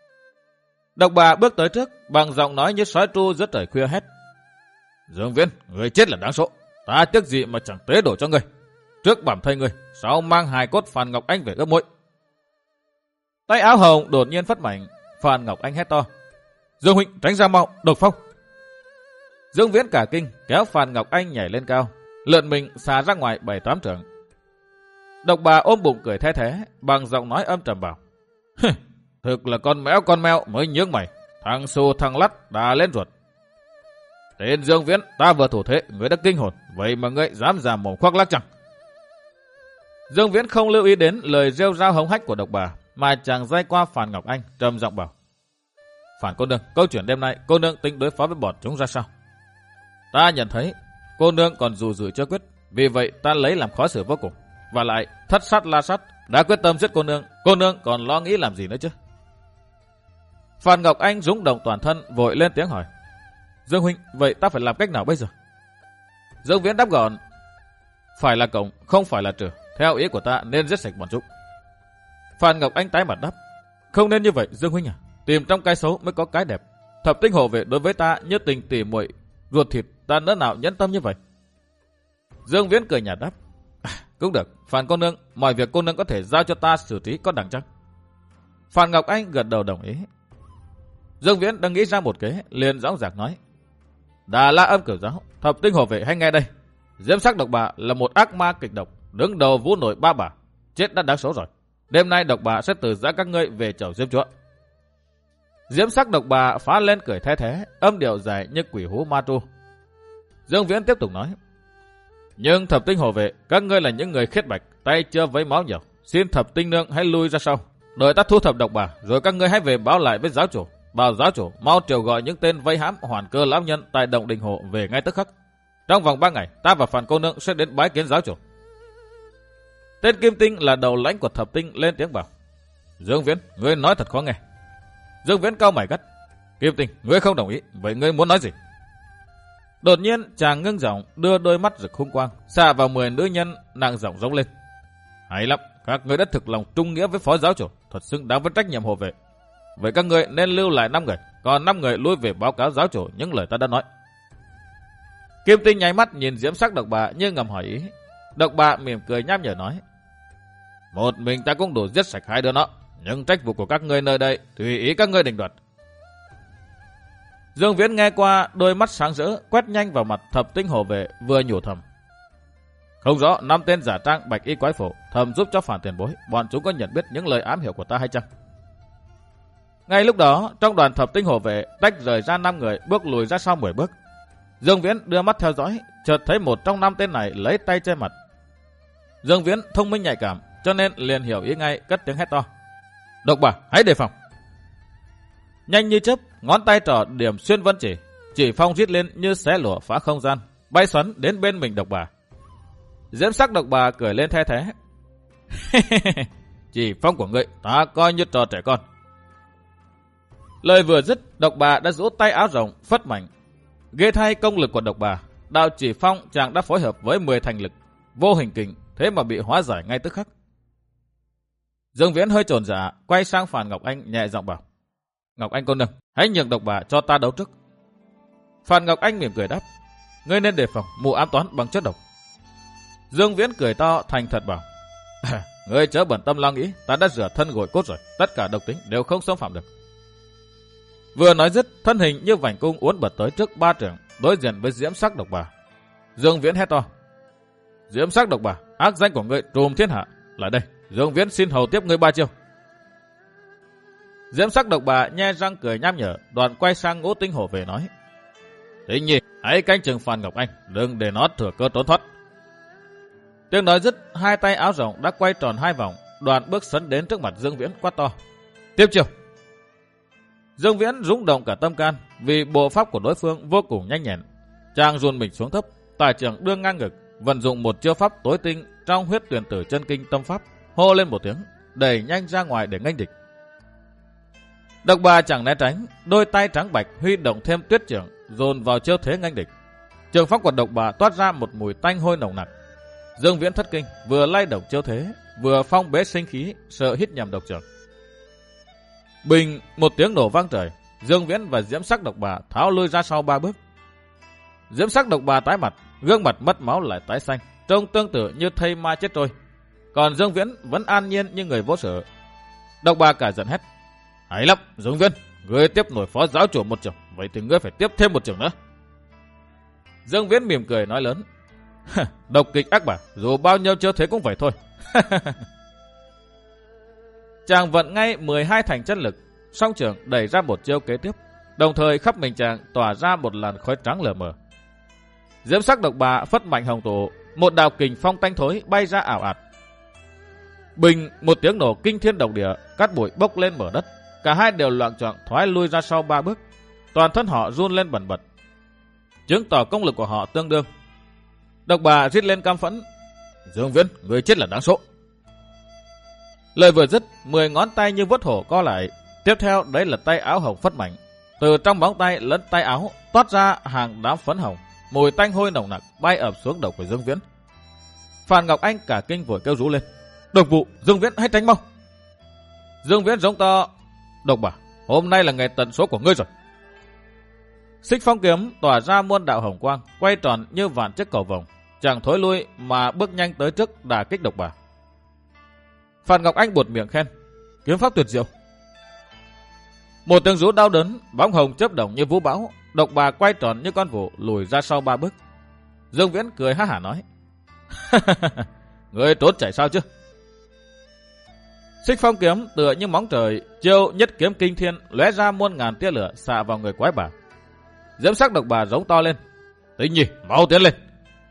Độc bà bước tới trước, bằng giọng nói như sói tru giữa trời khuya hét: "Dương Viễn, ngươi chết là đáng số, ta tiếc gì mà chẳng tế đổ cho ngươi. Trước bảm thây ngươi, sau mang hài cốt Phan Ngọc Anh về ướp muối." Tay áo hồng đột nhiên phất mạnh, Phan Ngọc Anh hét to: "Dương huynh, tránh ra mau, độc phong!" Dương Viễn cả kinh, kéo Phan Ngọc Anh nhảy lên cao, lượn mình xà ra ngoài bảy tám trượng. Độc bà ôm bụng cười the thế, bằng giọng nói âm trầm bảo: "Thực là con mèo con mèo mới nhướng mày, thằng xù thằng lắt đã lên ruột. Tên Dương Viễn, ta vừa thủ thế, ngươi đã kinh hồn, vậy mà ngươi dám giả mồm khoác lác chăng?" Dương Viễn không lưu ý đến lời rêu rao hống hách của độc bà, mà chàng dây qua Phan Ngọc Anh, trầm giọng bảo: "Phan cô nương, câu chuyện đêm nay cô nương tính đối phó với bọn chúng ra sao? Ta nhận thấy cô nương còn dù dự chưa quyết, vì vậy ta lấy làm khó xử vô cùng. Và lại thất sát la sát đã quyết tâm giết cô nương, cô nương còn lo nghĩ làm gì nữa chứ?" Phan Ngọc Anh rúng động toàn thân, vội lên tiếng hỏi: "Dương huynh, vậy ta phải làm cách nào bây giờ?" Dương Viễn đáp gọn: "Phải là cộng, không phải là trừ. Theo ý của ta nên giết sạch bọn chúng." Phan Ngọc Anh tái mặt đáp: "Không nên như vậy Dương huynh à, tìm trong cái xấu mới có cái đẹp. Thập tinh hộ vệ đối với ta như tình tỉ muội ruột thịt, ta nỡ nào nhẫn tâm như vậy?" Dương Viễn cười nhạt đáp: à, "Cũng được, Phan cô nương, mọi việc cô nương có thể giao cho ta xử trí có đẳng chăng?" Phan Ngọc Anh gật đầu đồng ý. Dương Viễn đang nghĩ ra một kế, liền dõng dạc nói: "Đà La Âm Cửu Giáo, thập tinh hộ vệ hay nghe đây. Diễm sắc độc bà là một ác ma kịch độc, đứng đầu vũ nội ba bà, chết đã đáng số rồi. Đêm nay độc bà sẽ từ giã các ngươi về chầu Diêm Chúa." Diễm sắc độc bà phá lên cười the thế, âm điệu dài như quỷ hú ma tru. Dương Viễn tiếp tục nói. Nhưng thập tinh hộ vệ, các ngươi là những người khiết bạch, tay chưa với máu nhiều. Xin thập tinh nương hãy lui ra sau. Đợi ta thu thập độc bà, rồi các ngươi hãy về báo lại với giáo chủ. Bảo giáo chủ mau triệu gọi những tên vây hãm hoàn cơ lão nhân tại động đình hộ về ngay tức khắc. Trong vòng ba ngày, ta và Phàn cô nương sẽ đến bái kiến giáo chủ. Tên Kim Tinh là đầu lãnh của thập tinh lên tiếng bảo. Dương Viễn, ngươi nói thật khó nghe. Dương Viễn cau mày gắt. Kim Tinh, ngươi không đồng ý, vậy ngươi muốn nói gì? Đột nhiên chàng ngưng giọng, đưa đôi mắt rực hung quang xạ vào mười nữ nhân, nặng giọng rống lên. Hay lắm, các ngươi đã thực lòng trung nghĩa với phó giáo chủ, thật xứng đáng với trách nhiệm hộ vệ. Vậy các ngươi nên lưu lại năm người, còn năm người lui về báo cáo giáo chủ những lời ta đã nói. Kim Tinh nháy mắt nhìn diễm sắc độc bà như ngầm hỏi ý. Độc bà mỉm cười nham nhở nói. Một mình ta cũng đủ giết sạch hai đứa nó, nhưng trách vụ của các ngươi nơi đây tùy ý các ngươi định đoạt. Dương Viễn nghe qua, đôi mắt sáng rỡ quét nhanh vào mặt thập tinh hộ vệ, vừa nhủ thầm. Không rõ năm tên giả trang bạch y quái phổ thầm giúp cho Phàn tiền bối, bọn chúng có nhận biết những lời ám hiệu của ta hay chăng? Ngay lúc đó, trong đoàn thập tinh hộ vệ tách rời ra năm người, bước lùi ra sau mười bước. Dương Viễn đưa mắt theo dõi, chợt thấy một trong năm tên này lấy tay che mặt. Dương Viễn thông minh nhạy cảm, cho nên liền hiểu ý ngay, cất tiếng hét to. Độc bà, hãy đề phòng. Nhanh như chớp, ngón tay trỏ điểm xuyên vân chỉ, chỉ phong rít lên như xé lụa phá không gian, bay xoắn đến bên mình độc bà. Diễm sắc độc bà cười lên the thế. Chỉ phong của ngươi ta coi như trò trẻ con. Lời vừa dứt, độc bà đã rũ tay áo rộng phất mạnh. Ghê thay công lực của độc bà, đạo chỉ phong chàng đã phối hợp với mười thành lực, vô hình kình, thế mà bị hóa giải ngay tức khắc. Dương Viễn hơi chồn dạ, quay sang Phàn Ngọc Anh nhẹ giọng bảo. Ngọc Anh cô nương, hãy nhường độc bà cho ta đấu trước. Phàn Ngọc Anh mỉm cười đáp. Ngươi nên đề phòng mù ám toán bằng chất độc. Dương Viễn cười to thành thật bảo. Ngươi chớ bận tâm lo nghĩ, ta đã rửa thân gội cốt rồi, tất cả độc tính đều không xâm phạm được. Vừa nói dứt, thân hình như vành cung uốn bật tới trước ba trưởng, đối diện với diễm sắc độc bà. Dương Viễn hét to. Diễm sắc độc bà, ác danh của ngươi trùm thiên hạ, lại đây, Dương Viễn xin hầu tiếp ngươi ba chiêu. Diễm sắc độc bà nhe răng cười nham nhở, đoàn quay sang Ngũ Tinh hộ vệ nói. Tĩnh nhi, hãy canh chừng Phàn Ngọc Anh, đừng để nó thừa cơ trốn thoát. Tiếng nói dứt, hai tay áo rộng đã quay tròn hai vòng, đoàn bước sấn đến trước mặt Dương Viễn quát to. Tiếp chiêu. Dương Viễn rung động cả tâm can, vì bộ pháp của đối phương vô cùng nhanh nhẹn. Chàng dùn mình xuống thấp, tài trưởng đưa ngang ngực, vận dụng một chiêu pháp tối tinh trong huyết tuyển tử chân kinh tâm pháp, hô lên một tiếng, đẩy nhanh ra ngoài để nghênh địch. Độc bà chẳng né tránh, đôi tay trắng bạch huy động thêm tuyết trưởng, dồn vào chiêu thế nghênh địch. Trường pháp của độc bà toát ra một mùi tanh hôi nồng nặc. Dương Viễn thất kinh, vừa lay động chiêu thế, vừa phong bế sinh khí, sợ hít nhầm độc trưởng. Bình, một tiếng nổ vang trời, Dương Viễn và diễm sắc độc bà tháo lui ra sau ba bước. Diễm sắc độc bà tái mặt, gương mặt mất máu lại tái xanh, trông tương tự như thây ma chết trôi. Còn Dương Viễn vẫn an nhiên như người vô sự. Độc bà cả giận hét. Hay lắm, Dương Viễn, ngươi tiếp nổi phó giáo chủ một trường, vậy thì ngươi phải tiếp thêm một trường nữa. Dương Viễn mỉm cười nói lớn. Độc kịch ác bà, dù bao nhiêu chiêu thế cũng vậy thôi. Chàng vận ngay mười hai thành chân lực, song trường đẩy ra một chiêu kế tiếp, đồng thời khắp mình chàng tỏa ra một làn khói trắng lờ mờ. Diễm sắc độc bà phất mạnh hồng tổ, một đạo kình phong tanh thối bay ra ảo ạt. Bình, một tiếng nổ kinh thiên động địa, cát bụi bốc lên mở đất, cả hai đều loạng choạng thoái lui ra sau ba bước, toàn thân họ run lên bần bật, chứng tỏ công lực của họ tương đương. Độc bà rít lên căm phẫn. Dương Viễn, người chết là đáng số. Lời vừa dứt, mười ngón tay như vuốt hổ co lại. Tiếp theo đấy là tay áo hồng phất mạnh. Từ trong bóng tay lẫn tay áo toát ra hàng đám phấn hồng, mùi tanh hôi nồng nặc bay ập xuống đầu của Dương Viễn. Phàn Ngọc Anh cả kinh vội kêu rú lên. Độc vụ, Dương Viễn hãy tránh mau. Dương Viễn giống to. Độc bà, hôm nay là ngày tận số của ngươi rồi. Xích phong kiếm tỏa ra muôn đạo hồng quang, quay tròn như vạn chiếc cầu vồng, chẳng thối lui mà bước nhanh tới trước đả kích độc bà. Phàn Ngọc Anh buột miệng khen. Kiếm pháp tuyệt diệu. Một tiếng rú đau đớn, bóng hồng chớp động như vũ bão, độc bà quay tròn như con vụ lùi ra sau ba bước. Dương Viễn cười ha hả nói. Ngươi trốn chạy sao chứ? Xích phong kiếm tựa như móng trời, chiêu nhất kiếm kinh thiên lóe ra muôn ngàn tia lửa xạ vào người quái bà. Diễm sắc độc bà giống to lên. Tinh Nhi, mau tiến lên.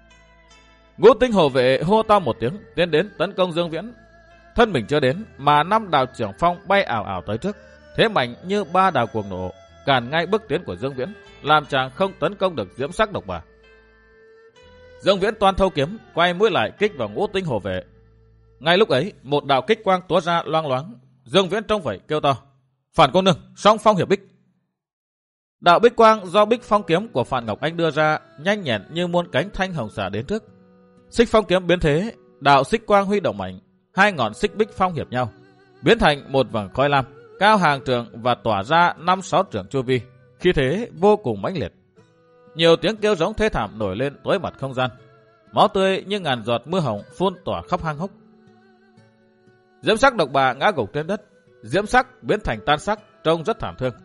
Ngũ tinh hộ vệ hô to một tiếng, tiến đến tấn công Dương Viễn. Thân mình chưa đến mà năm đạo trưởng phong bay ảo ảo tới trước, thế mạnh như ba đào cuồng nổ, cản ngay bước tiến của Dương Viễn, làm chàng không tấn công được diễm sắc độc bà. Dương Viễn toan thâu kiếm, quay mũi lại kích vào ngũ tinh hộ vệ. Ngay lúc ấy, một đạo kích quang tóe ra loang loáng. Dương Viễn trông vậy kêu to: Phản cô nương, song phong hiệp bích. Đạo bích quang do bích phong kiếm của Phàn Ngọc Anh đưa ra, nhanh nhẹn như muôn cánh thanh hồng xả đến trước. Xích phong kiếm biến thế, đạo xích quang huy động mạnh, hai ngọn xích bích phong hiệp nhau, biến thành một vầng khói lam, cao hàng trượng và tỏa ra năm sáu trượng chu vi, khí thế vô cùng mãnh liệt. Nhiều tiếng kêu giống thê thảm nổi lên tối mặt không gian, máu tươi như ngàn giọt mưa hồng phun tỏa khắp hang hốc. Diễm sắc độc bà ngã gục trên đất, diễm sắc biến thành tan sắc, trông rất thảm thương.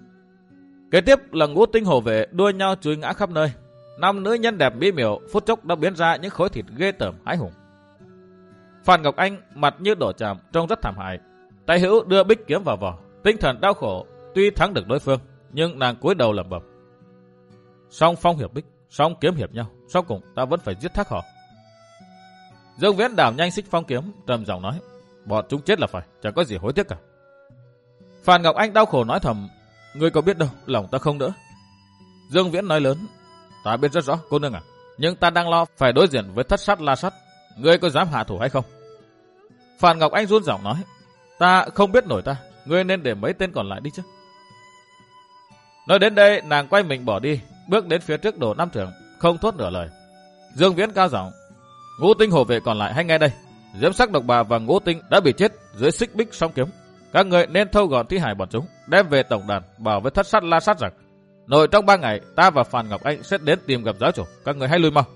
Kế tiếp là ngũ tinh hộ vệ đua nhau chúi ngã khắp nơi. Năm nữ nhân đẹp mỹ miều phút chốc đã biến ra những khối thịt ghê tởm hãi hùng. Phàn Ngọc Anh mặt như đổ chàm, trông rất thảm hại. Tay hữu đưa bích kiếm vào vỏ, tinh thần đau khổ. Tuy thắng được đối phương, nhưng nàng cúi đầu lẩm bẩm: Song phong hiệp bích, song kiếm hiệp nhau, sau cùng ta vẫn phải giết thác họ. Dương Viễn đảo nhanh xích phong kiếm, trầm giọng nói: Bọn chúng chết là phải, chẳng có gì hối tiếc cả. Phàn Ngọc Anh đau khổ nói thầm: Ngươi có biết đâu, lòng ta không đỡ. Dương Viễn nói lớn: Ta biết rất rõ, cô nương à, nhưng ta đang lo phải đối diện với thất sát La Sát. Ngươi có dám hạ thủ hay không? Phàn Ngọc Anh run giọng nói: Ta không biết nổi ta, ngươi nên để mấy tên còn lại đi chứ. Nói đến đây, nàng quay mình bỏ đi, bước đến phía trước đổ năm trượng, không thốt nửa lời. Dương Viễn cao giọng: Ngũ tinh hộ vệ còn lại hãy nghe đây, diễm sắc độc bà và ngũ tinh đã bị chết dưới xích bích song kiếm. Các người nên thâu gọn thi hài bọn chúng, đem về tổng đàn bảo với thất sát La Sát rằng nội trong ba ngày ta và Phàn Ngọc Anh sẽ đến tìm gặp giáo chủ. Các người hãy lui mau.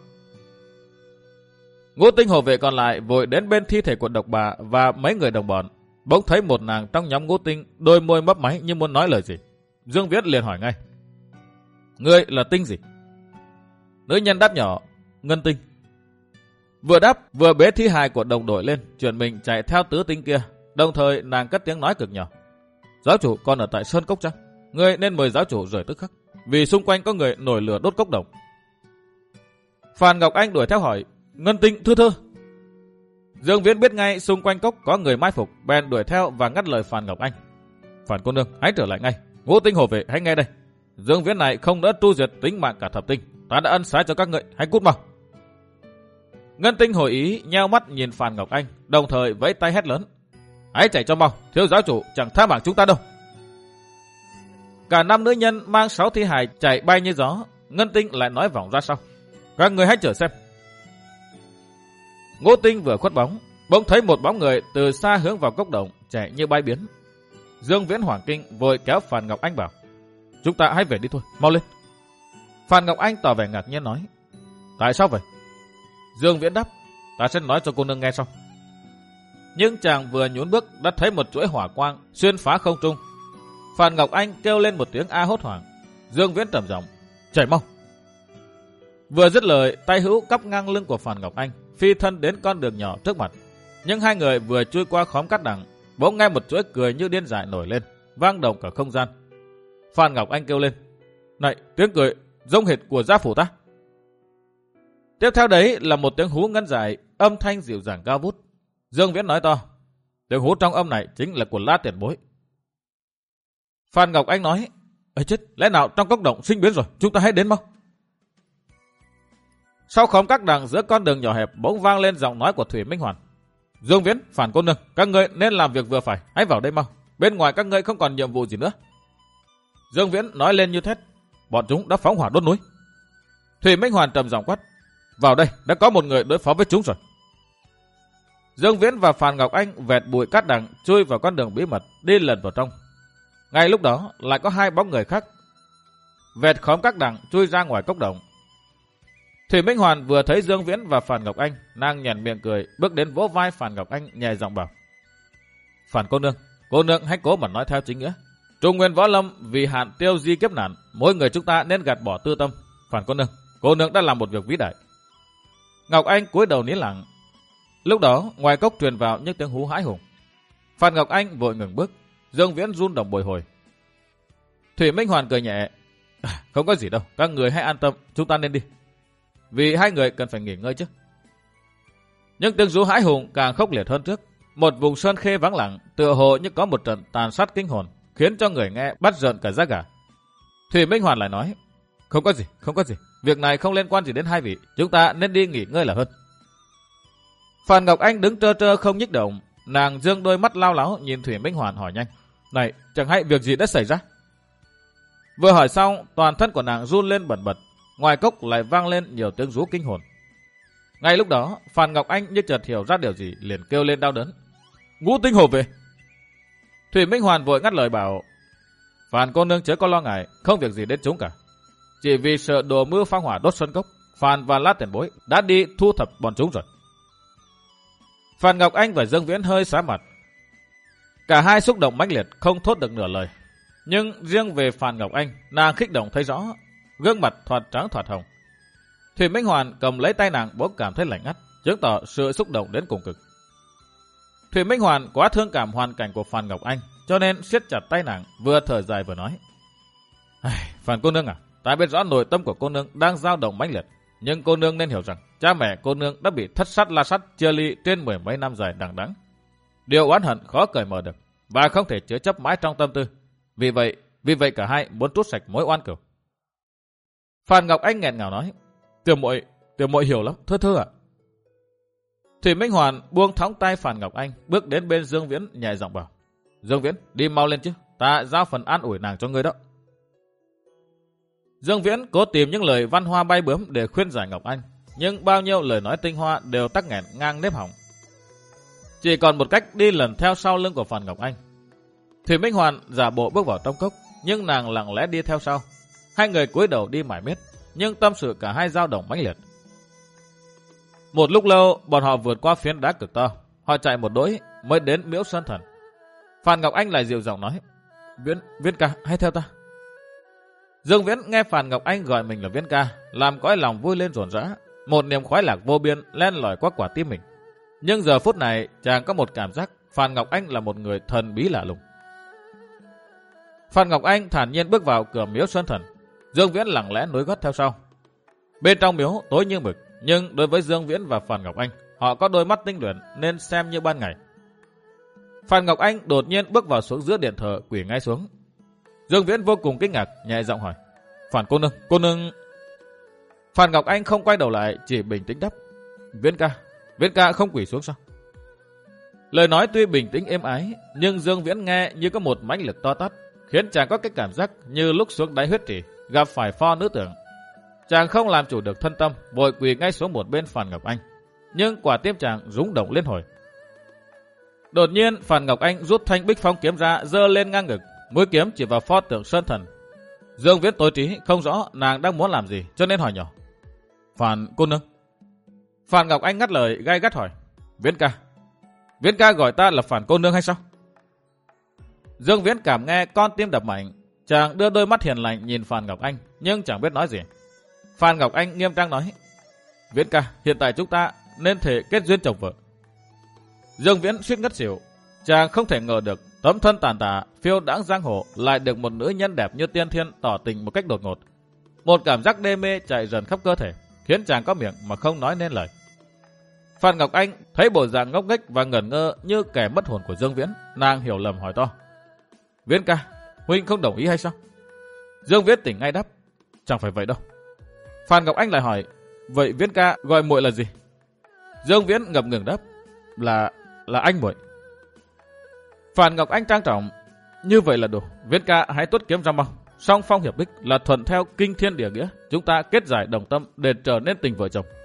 Ngũ tinh hộ vệ còn lại vội đến bên thi thể của độc bà và mấy người đồng bọn. Bỗng thấy một nàng trong nhóm ngũ tinh, đôi môi mấp máy như muốn nói lời gì. Dương Viễn liền hỏi ngay: Ngươi là tinh gì? Nữ nhân đáp nhỏ: Ngân tinh. Vừa đáp vừa bế thi hài của đồng đội lên, chuyển mình chạy theo tứ tinh kia. Đồng thời nàng cất tiếng nói cực nhỏ: Giáo chủ còn ở tại Sơn Cốc chăng? Ngươi nên mời giáo chủ rời tức khắc, vì xung quanh có người nổi lửa đốt cốc đồng. Phàn Ngọc Anh đuổi theo hỏi: Ngân tinh thưa thưa. Dương Viễn biết ngay xung quanh cốc có người mai phục, bèn đuổi theo và ngắt lời Phàn Ngọc Anh: Phàn cô nương hãy trở lại ngay, ngũ tinh hộ vệ hãy nghe đây. Dương Viễn này không đỡ tru diệt tính mạng cả thập tinh, ta đã ân xá cho các ngươi, hãy cút mau. Ngân tinh hồi ý, nheo mắt nhìn Phàn Ngọc Anh, đồng thời vẫy tay hét lớn: Hãy chạy cho mau, thiếu giáo chủ chẳng tha mạng chúng ta đâu. Cả năm nữ nhân mang sáu thi hài chạy bay như gió. Ngân tinh lại nói vọng ra sau: Các người hãy chờ xem. Ngũ tinh vừa khuất bóng, bỗng thấy một bóng người từ xa hướng vào cốc đồng, chạy như bay biến. Dương Viễn hoảng kinh, vội kéo Phàn Ngọc Anh bảo: Chúng ta hãy về đi thôi, mau lên. Phàn Ngọc Anh tỏ vẻ ngạc nhiên nói: Tại sao vậy? Dương Viễn đáp: Ta sẽ nói cho cô nương nghe sau. Nhưng chàng vừa nhún bước đã thấy một chuỗi hỏa quang xuyên phá không trung. Phàn Ngọc Anh kêu lên một tiếng a hốt hoảng. Dương Viễn trầm giọng: Chạy mau. Vừa dứt lời, tay hữu cắp ngang lưng của Phàn Ngọc Anh, phi thân đến con đường nhỏ trước mặt. Nhưng hai người vừa chui qua khóm cát đằng, bỗng nghe một chuỗi cười như điên dại nổi lên, vang động cả không gian. Phàn Ngọc Anh kêu lên: Này, tiếng cười giống hệt của gia phủ ta. Tiếp theo đấy là một tiếng hú ngân dài, âm thanh dịu dàng cao vút. Dương Viễn nói to: Tiếng hú trong âm này chính là của La tiền bối. Phàn Ngọc Anh nói: Ấy chết, lẽ nào trong cốc động sinh biến rồi, chúng ta hãy đến mau. Sau khóm các đằng giữa con đường nhỏ hẹp bỗng vang lên giọng nói của Thủy Minh Hoàn: Dương Viễn, Phàn cô nương, các ngươi nên làm việc vừa phải, hãy vào đây mau. Bên ngoài các ngươi không còn nhiệm vụ gì nữa. Dương Viễn nói lên như thét: Bọn chúng đã phóng hỏa đốt núi. Thủy Minh Hoàn trầm giọng quát: Vào đây, đã có một người đối phó với chúng rồi. Dương Viễn và Phàn Ngọc Anh vẹt bụi cát đằng chui vào con đường bí mật, đi lần vào trong. Ngay lúc đó lại có hai bóng người khác vẹt khóm các đằng chui ra ngoài cốc đồng. Thủy Minh Hoàn vừa thấy Dương Viễn và Phàn Ngọc Anh, nàng nhếch miệng cười, bước đến vỗ vai Phàn Ngọc Anh, nhẹ giọng bảo: Phàn cô nương, cô nương hãy cố mà nói theo chính nghĩa. Trung nguyên võ lâm vì hạn tiêu di kiếp nạn, mỗi người chúng ta nên gạt bỏ tư tâm. Phàn cô nương, cô nương đã làm một việc vĩ đại. Ngọc Anh cúi đầu nín lặng. Lúc đó ngoài cốc truyền vào những tiếng hú hãi hùng. Phàn Ngọc Anh vội ngừng bước. Dương Viễn run động bồi hồi. Thủy Minh Hoàn cười nhẹ: Không có gì đâu, các người hãy an tâm, chúng ta nên đi. Vì hai người cần phải nghỉ ngơi chứ. Nhưng tiếng rú hãi hùng càng khốc liệt hơn trước. Một vùng sơn khê vắng lặng, tựa hồ như có một trận tàn sát kinh hồn, khiến cho người nghe bắt rợn cả da gà. Thủy Minh Hoàn lại nói, không có gì, không có gì, việc này không liên quan gì đến hai vị, chúng ta nên đi nghỉ ngơi là hơn. Phan Ngọc Anh đứng trơ trơ không nhích động, nàng dương đôi mắt lao láo nhìn Thủy Minh Hoàn hỏi nhanh, này, chẳng hay việc gì đã xảy ra? Vừa hỏi xong, toàn thân của nàng run lên bần bật, ngoài cốc lại vang lên nhiều tiếng rú kinh hồn. Ngay lúc đó, Phan Ngọc Anh như chợt hiểu ra điều gì, liền kêu lên đau đớn. Ngũ tinh hộp về. Thủy Minh Hoàn vội ngắt lời bảo, Phan cô nương chớ có lo ngại, không việc gì đến chúng cả. Chỉ vì sợ đổ mưa phang hỏa đốt sân cốc, Phan và Lát Tiền Bối đã đi thu thập bọn chúng rồi. Phan Ngọc Anh và Dương Viễn hơi xá mặt. Cả hai xúc động mãnh liệt, không thốt được nửa lời. Nhưng riêng về Phan Ngọc Anh, nàng kích động thấy rõ, gương mặt thoạt trắng thoạt hồng. Thủy Minh Hoàn cầm lấy tay nàng bỗng cảm thấy lạnh ngắt, chứng tỏ sự xúc động đến cùng cực. Thủy Minh Hoàn quá thương cảm hoàn cảnh của Phan Ngọc Anh, cho nên siết chặt tay nàng, vừa thở dài vừa nói. Phan cô nương à, ta biết rõ nội tâm của cô nương đang dao động mãnh liệt, nhưng cô nương nên hiểu rằng cha mẹ cô nương đã bị thất sát la sắt chia ly trên mười mấy năm dài đằng đẵng. Điều oán hận khó cởi mở được và không thể chứa chấp mãi trong tâm tư. Vì vậy, vì vậy cả hai muốn trút sạch mối oan cừu. Phan Ngọc Anh nghẹn ngào nói, Tiểu muội, tiểu muội hiểu lắm, thưa thưa ạ. Thủy Minh Hoàn buông thõng tay Phan Ngọc Anh, bước đến bên Dương Viễn nhẹ giọng bảo, Dương Viễn, đi mau lên chứ, ta giao phần an ủi nàng cho ngươi đó. Dương Viễn cố tìm những lời văn hoa bay bướm để khuyên giải Ngọc Anh, nhưng bao nhiêu lời nói tinh hoa đều tắc nghẽn ngang nếp họng. Chỉ còn một cách đi lần theo sau lưng của Phan Ngọc Anh. Thủy Minh Hoàn giả bộ bước vào trong cốc, nhưng nàng lặng lẽ đi theo sau. Hai người cúi đầu đi mải miết, nhưng tâm sự cả hai dao động mãnh liệt. Một lúc lâu, bọn họ vượt qua phiến đá cực to, họ chạy một đỗi mới đến Miễu Sơn Thần. Phan Ngọc Anh lại dịu giọng nói, Viễn, Viễn ca, hãy theo ta. Dương Viễn nghe Phan Ngọc Anh gọi mình là Viễn ca, làm cõi lòng vui lên rộn rã, một niềm khoái lạc vô biên len lỏi qua quả tim mình. Nhưng giờ phút này, chàng có một cảm giác Phan Ngọc Anh là một người thần bí lạ lùng. Phan Ngọc Anh thản nhiên bước vào cửa Miếu Sơn Thần, Dương Viễn lặng lẽ nối gót theo sau. Bên trong miếu tối như mực, nhưng đối với Dương Viễn và Phan Ngọc Anh, họ có đôi mắt tinh luyện nên xem như ban ngày. Phan Ngọc Anh đột nhiên bước vào xuống giữa điện thờ, quỳ ngay xuống. Dương Viễn vô cùng kinh ngạc, nhẹ giọng hỏi, Phan cô nương, cô nương... Phan Ngọc Anh không quay đầu lại, chỉ bình tĩnh đáp, Viễn ca, Viễn ca không quỳ xuống sao? Lời nói tuy bình tĩnh êm ái, nhưng Dương Viễn nghe như có một mãnh lực to tát, khiến chàng có cái cảm giác như lúc xuống đáy huyết trì gặp phải pho nữ tưởng. Chàng không làm chủ được thân tâm, vội quỳ ngay xuống một bên Phan Ngọc Anh, nhưng quả tim chàng rung động liên hồi. Đột nhiên Phan Ngọc Anh rút thanh bích phong kiếm ra, giơ lên ngang ngực, mũi kiếm chỉ vào pho tượng Sơn Thần. Dương Viễn tối trí không rõ nàng đang muốn làm gì, cho nên hỏi nhỏ, Phan cô nương. Phan Ngọc Anh ngắt lời gay gắt hỏi, Viễn ca, Viễn ca gọi ta là Phan cô nương hay sao? Dương Viễn cảm nghe con tim đập mạnh, chàng đưa đôi mắt hiền lành nhìn Phan Ngọc Anh, nhưng chẳng biết nói gì. Phan Ngọc Anh nghiêm trang nói, Viễn ca, hiện tại chúng ta nên thể kết duyên chồng vợ. Dương Viễn suýt ngất xỉu, chàng không thể ngờ được tấm thân tàn tạ, phiêu đãng giang hồ lại được một nữ nhân đẹp như tiên thiên tỏ tình một cách đột ngột. Một cảm giác đê mê chạy dần khắp cơ thể, khiến chàng có miệng mà không nói nên lời. Phan Ngọc Anh thấy bộ dạng ngốc nghếch và ngẩn ngơ như kẻ mất hồn của Dương Viễn, nàng hiểu lầm hỏi to, Viễn ca, huynh không đồng ý hay sao? Dương Viễn tỉnh ngay đáp, chẳng phải vậy đâu. Phan Ngọc Anh lại hỏi, vậy Viễn ca gọi muội là gì? Dương Viễn ngập ngừng đáp, là là anh muội. Phan Ngọc Anh trang trọng, như vậy là đủ, Viễn ca hãy tuốt kiếm ra mau. Song phong hiệp bích là thuận theo kinh thiên địa nghĩa, chúng ta kết giải đồng tâm để trở nên tình vợ chồng.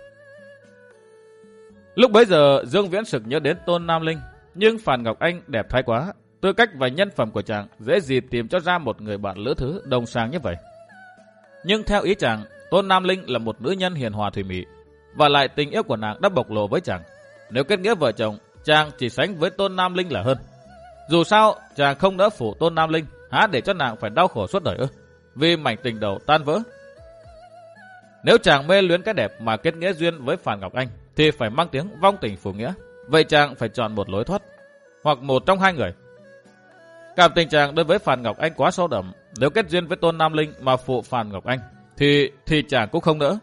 Lúc bấy giờ Dương Viễn sực nhớ đến Tôn Nam Linh, nhưng Phan Ngọc Anh đẹp thái quá, tư cách và nhân phẩm của chàng dễ gì tìm cho ra một người bạn lữ thứ đồng sáng như vậy. Nhưng theo ý chàng, Tôn Nam Linh là một nữ nhân hiền hòa thủy mỹ, và lại tình yêu của nàng đã bộc lộ với chàng. Nếu kết nghĩa vợ chồng, chàng chỉ sánh với Tôn Nam Linh là hơn. Dù sao, chàng không đỡ phủ Tôn Nam Linh, há để cho nàng phải đau khổ suốt đời ư? Vì mảnh tình đầu tan vỡ. Nếu chàng mê luyến cái đẹp mà kết nghĩa duyên với Phan Ngọc Anh, thì phải mang tiếng vong tình phủ nghĩa. Vậy chàng phải chọn một lối thoát, hoặc một trong hai người. Cảm tình chàng đối với Phan Ngọc Anh quá sâu đậm, nếu kết duyên với Tôn Nam Linh mà phụ Phan Ngọc Anh thì thì chàng cũng không nỡ.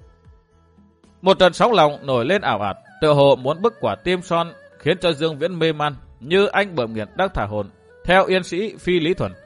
Một trận sóng lòng nổi lên ảo ạt, tựa hồ muốn bức quả tim son, khiến cho Dương Viễn mê man, như anh bợm nghiện đang thả hồn theo yên sĩ Phi Lý Thuần.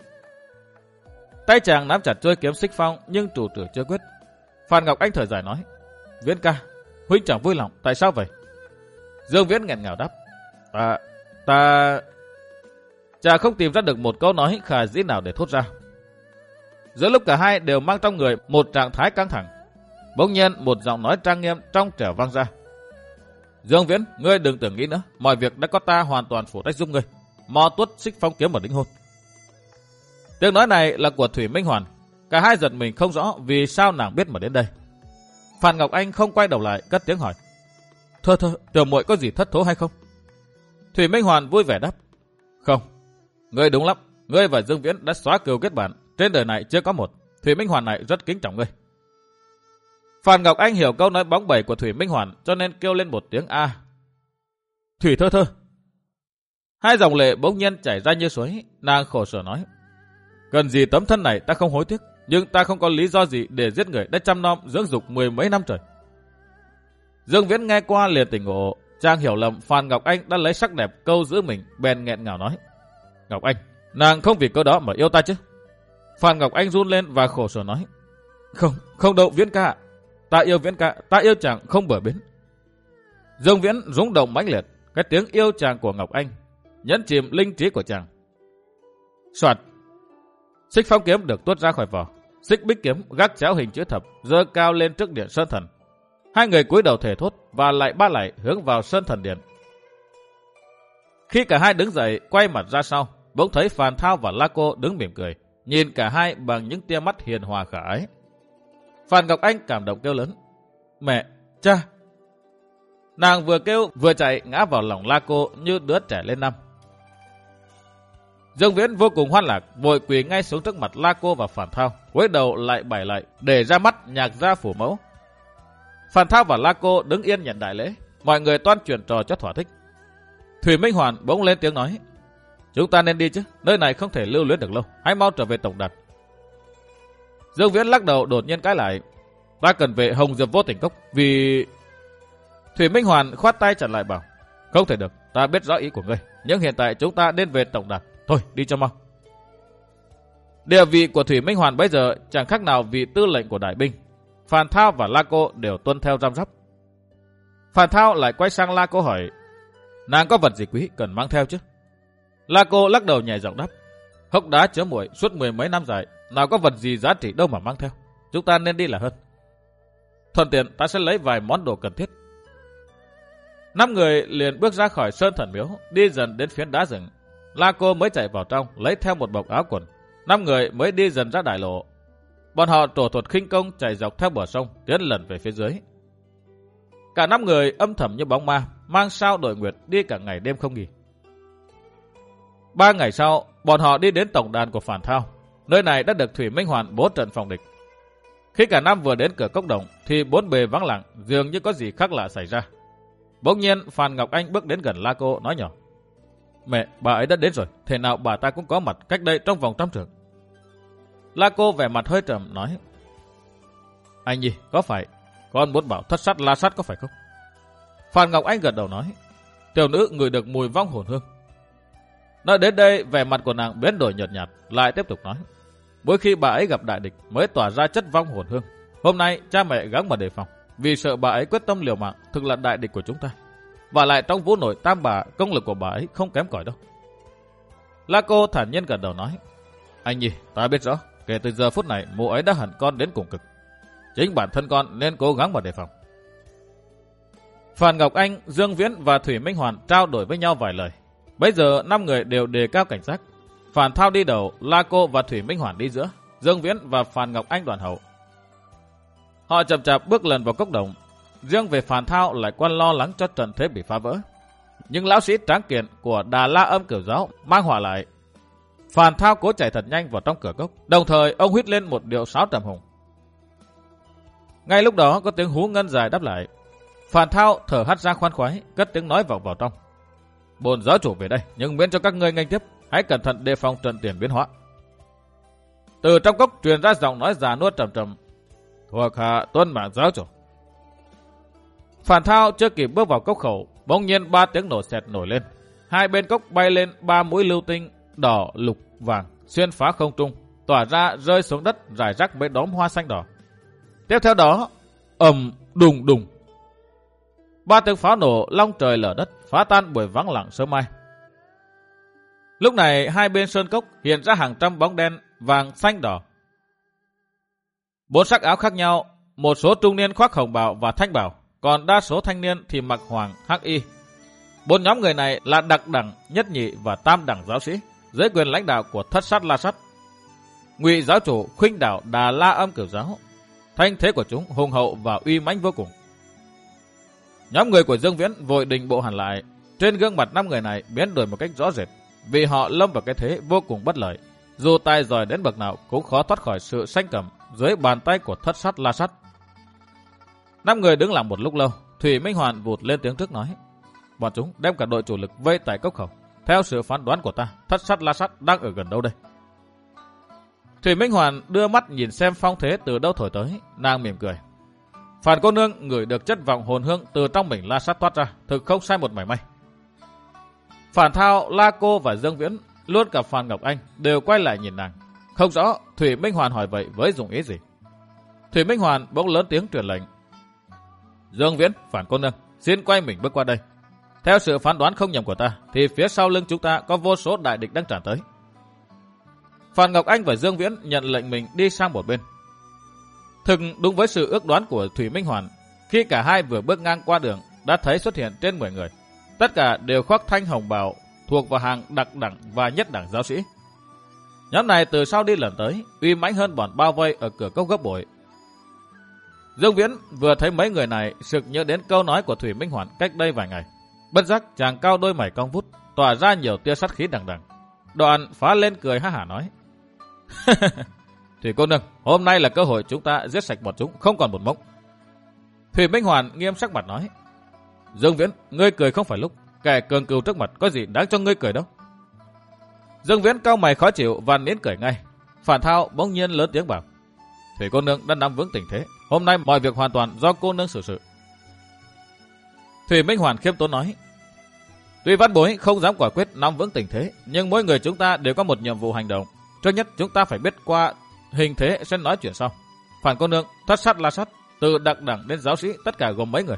Tay chàng nắm chặt chuôi kiếm xích phong, nhưng chủ tử chưa quyết. Phan Ngọc Anh thở dài nói: Viễn ca, huynh chẳng vui lòng, tại sao vậy? Dương Viễn nghẹn ngào đáp: Ta, ta... Chàng không tìm ra được một câu nói khả dĩ nào để thốt ra. Giữa lúc cả hai đều mang trong người một trạng thái căng thẳng, bỗng nhiên một giọng nói trang nghiêm trong trẻo vang ra: Dương Viễn, ngươi đừng tưởng nghĩ nữa, mọi việc đã có ta hoàn toàn phụ trách giúp ngươi. Mò tuốt xích phong kiếm và đính hôn. Tiếng nói này là của Thủy Minh Hoàn. Cả hai giật mình không rõ vì sao nàng biết mà đến đây. Phan Ngọc Anh không quay đầu lại, cất tiếng hỏi: Thưa thưa, tiểu muội có gì thất thố hay không? Thủy Minh Hoàn vui vẻ đáp: Không, ngươi đúng lắm, ngươi và Dương Viễn đã xóa cừu kết bạn, trên đời này chưa có một. Thủy Minh Hoàn này rất kính trọng ngươi. Phan Ngọc Anh hiểu câu nói bóng bẩy của Thủy Minh Hoàn, cho nên kêu lên một tiếng a. Thủy thơ thơ. Hai dòng lệ bỗng nhiên chảy ra như suối, nàng khổ sở nói: Cần gì tấm thân này ta không hối tiếc, nhưng ta không có lý do gì để giết người đã chăm nom dưỡng dục mười mấy năm trời. Dương Viễn nghe qua liền tỉnh ngộ, chàng hiểu lầm Phan Ngọc Anh đã lấy sắc đẹp câu giữ mình, bèn nghẹn ngào nói: Ngọc Anh, nàng không vì câu đó mà yêu ta chứ? Phan Ngọc Anh run lên và khổ sở nói: Không, không đâu Viễn ca, ta yêu Viễn ca, ta yêu chàng không bờ bến. Dương Viễn rung động mãnh liệt, cái tiếng yêu chàng của Ngọc Anh nhấn chìm linh trí của chàng. Soạt, xích phong kiếm được tuốt ra khỏi vỏ, xích bích kiếm gác chéo hình chữ thập giơ cao lên trước điện Sơn Thần. Hai người cúi đầu thề thốt và lại ba lại hướng vào Sơn Thần điện. Khi cả hai đứng dậy quay mặt ra sau, bỗng thấy Phàn Thao và La Cô đứng mỉm cười, nhìn cả hai bằng những tia mắt hiền hòa khả ái. Phan Ngọc Anh cảm động kêu lớn: Mẹ, cha! Nàng vừa kêu vừa chạy ngã vào lòng La Cô như đứa trẻ lên năm. Dương Viễn vô cùng hoan lạc, vội quỳ ngay xuống trước mặt La Cô và Phàn Thao, cúi đầu lại bày lại để ra mắt nhạc gia phủ mẫu. Phàn Thao và La Cô đứng yên nhận đại lễ, mọi người toan chuyện trò cho thỏa thích. Thủy Minh Hoàn bỗng lên tiếng nói: Chúng ta nên đi chứ, nơi này không thể lưu luyến được lâu, hãy mau trở về tổng đàn. Dương Viễn lắc đầu đột nhiên cãi lại: Ta cần về Hồng Diệp Vô Tình Cốc vì... Thủy Minh Hoàn khoát tay chặn lại bảo: Không thể được, ta biết rõ ý của ngươi, nhưng hiện tại chúng ta nên về tổng đàn. Thôi, đi cho mau. Địa vị của Thủy Minh Hoàn bây giờ chẳng khác nào vị tư lệnh của đại binh. Phàn Thao và La Cô đều tuân theo răm rắp. Phàn Thao lại quay sang La Cô hỏi: Nàng có vật gì quý cần mang theo chứ? La Cô lắc đầu nhẹ giọng đáp: Hốc đá chứa muội suốt mười mấy năm dài, nào có vật gì giá trị đâu mà mang theo. Chúng ta nên đi là hơn. Thuận tiện ta sẽ lấy vài món đồ cần thiết. Năm người liền bước ra khỏi Sơn Thần Miếu, đi dần đến phía đá rừng. La Cô mới chạy vào trong, lấy theo một bọc áo quần. Năm người mới đi dần ra đại lộ. Bọn họ trổ thuật khinh công chạy dọc theo bờ sông, tiến lần về phía dưới. Cả năm người âm thầm như bóng ma, mang sao đội nguyệt đi cả ngày đêm không nghỉ. Ba ngày sau, bọn họ đi đến tổng đàn của Phàn Thao. Nơi này đã được Thủy Minh Hoàn bố trận phòng địch. Khi cả năm vừa đến cửa cốc đồng, thì bốn bề vắng lặng, dường như có gì khác lạ xảy ra. Bỗng nhiên, Phan Ngọc Anh bước đến gần La Cô nói nhỏ: Mẹ, bà ấy đã đến rồi, thế nào bà ta cũng có mặt cách đây trong vòng trăm trượng. La Cô vẻ mặt hơi trầm nói: Anh Nhi, có phải con muốn bảo thất sát La Sát có phải không? Phan Ngọc Anh gật đầu nói: Tiểu nữ ngửi được mùi vong hồn hương. Nói đến đây, vẻ mặt của nàng biến đổi nhợt nhạt, lại tiếp tục nói: Mỗi khi bà ấy gặp đại địch mới tỏa ra chất vong hồn hương. Hôm nay cha mẹ gắng mà đề phòng, vì sợ bà ấy quyết tâm liều mạng, thực là đại địch của chúng ta. Và lại trong vũ nội tam bà, công lực của bà ấy không kém cỏi đâu. La Cô thản nhiên gật đầu nói: Anh Nhi, ta biết rõ, kể từ giờ phút này mụ ấy đã hận con đến cùng cực. Chính bản thân con nên cố gắng mà đề phòng. Phan Ngọc Anh, Dương Viễn và Thủy Minh Hoàn trao đổi với nhau vài lời. Bây giờ năm người đều đề cao cảnh giác. Phàn Thao đi đầu, La Cô và Thủy Minh Hoàn đi giữa, Dương Viễn và Phan Ngọc Anh đoàn hậu. Họ chậm chạp bước lần vào cốc đồng. Riêng về Phàn Thao lại quan lo lắng cho trận thế bị phá vỡ. Nhưng lão sĩ tráng kiện của Đà La Âm Cửu Giáo mang hỏa lại. Phàn Thao cố chạy thật nhanh vào trong cửa cốc, đồng thời ông huýt lên một điệu sáo trầm hùng. Ngay lúc đó có tiếng hú ngân dài đáp lại. Phàn Thao thở hắt ra khoan khoái, cất tiếng nói vọng vào trong: Bổn giáo chủ về đây, nhưng miễn cho các ngươi nghênh tiếp, hãy cẩn thận đề phòng trận tiền biến hóa. Từ trong cốc truyền ra giọng nói già nuốt trầm trầm. Thuộc hạ tuân mạng giáo chủ. Phản Thao chưa kịp bước vào cốc khẩu, bỗng nhiên ba tiếng nổ sẹt nổi lên. Hai bên cốc bay lên ba mũi lưu tinh đỏ, lục, vàng xuyên phá không trung, tỏa ra rơi xuống đất rải rác mấy đốm hoa xanh đỏ. Tiếp theo đó, ầm đùng đùng. Ba tiếng pháo nổ long trời lở đất, phá tan buổi vắng lặng sớm mai. Lúc này hai bên sơn cốc hiện ra hàng trăm bóng đen vàng xanh đỏ. Bốn sắc áo khác nhau, một số trung niên khoác hồng bào và thanh bào, còn đa số thanh niên thì mặc hoàng hắc y. Bốn nhóm người này là đặc đẳng, nhất nhị và tam đẳng giáo sĩ, dưới quyền lãnh đạo của Thất Sát La Sát. Ngụy giáo chủ khuynh đảo Đà La Âm Cửu giáo, thanh thế của chúng hùng hậu và uy mãnh vô cùng. Nhóm người của Dương Viễn vội định bộ hẳn lại, trên gương mặt năm người này biến đổi một cách rõ rệt, vì họ lâm vào cái thế vô cùng bất lợi, dù tài giỏi đến bậc nào cũng khó thoát khỏi sự sanh cầm dưới bàn tay của Thất Sát La Sát. Năm người đứng lặng một lúc lâu, Thủy Minh Hoàn vụt lên tiếng trước nói: bọn chúng đem cả đội chủ lực vây tại cốc khẩu. Theo sự phán đoán của ta, Thất Sát La Sát đang ở gần đâu đây? Thủy Minh Hoàn đưa mắt nhìn xem phong thế từ đâu thổi tới, nàng mỉm cười. Phản cô nương ngửi được chất vọng hồn hương từ trong mình La Sát toát ra, thực không sai một mảy may. Phản Thao, La Cô và Dương Viễn, luôn cả Phan Ngọc Anh đều quay lại nhìn nàng. Không rõ Thủy Minh Hoàn hỏi vậy với dụng ý gì. Thủy Minh Hoàn bỗng lớn tiếng truyền lệnh: Dương Viễn, Phản cô nương, xin quay mình bước qua đây. Theo sự phán đoán không nhầm của ta, thì phía sau lưng chúng ta có vô số đại địch đang tràn tới. Phan Ngọc Anh và Dương Viễn nhận lệnh mình đi sang một bên. Thực đúng với sự ước đoán của Thủy Minh Hoàn, khi cả hai vừa bước ngang qua đường, đã thấy xuất hiện trên mười người. Tất cả đều khoác thanh hồng bào, thuộc vào hàng đặc đẳng và nhất đẳng giáo sĩ. Nhóm này từ sau đi lần tới, uy mãnh hơn bọn bao vây ở cửa cốc gấp bội. Dương Viễn vừa thấy mấy người này, sực nhớ đến câu nói của Thủy Minh Hoàn cách đây vài ngày. Bất giác chàng cao đôi mày cong vút, tỏa ra nhiều tia sát khí đằng đằng. Đoạn phá lên cười ha hả nói: Thủy cô nương, hôm nay là cơ hội chúng ta giết sạch bọn chúng, không còn một mống. Thủy Minh Hoàn nghiêm sắc mặt nói: Dương Viễn, ngươi cười không phải lúc, kẻ cường cừu trước mặt có gì đáng cho ngươi cười đâu. Dương Viễn cau mày khó chịu và nín cười ngay. Phản Thao bỗng nhiên lớn tiếng bảo: Thủy cô nương đã nắm vững tình thế, hôm nay mọi việc hoàn toàn do cô nương xử sự. Thủy Minh Hoàn khiêm tốn nói: Tuy văn bối không dám quả quyết nắm vững tình thế, nhưng mỗi người chúng ta đều có một nhiệm vụ hành động. Trước nhất chúng ta phải biết qua hình thế sẽ nói chuyện sau. Phản cô nương, Thất Sát La Sát, từ đặc đẳng đến giáo sĩ tất cả gồm mấy người?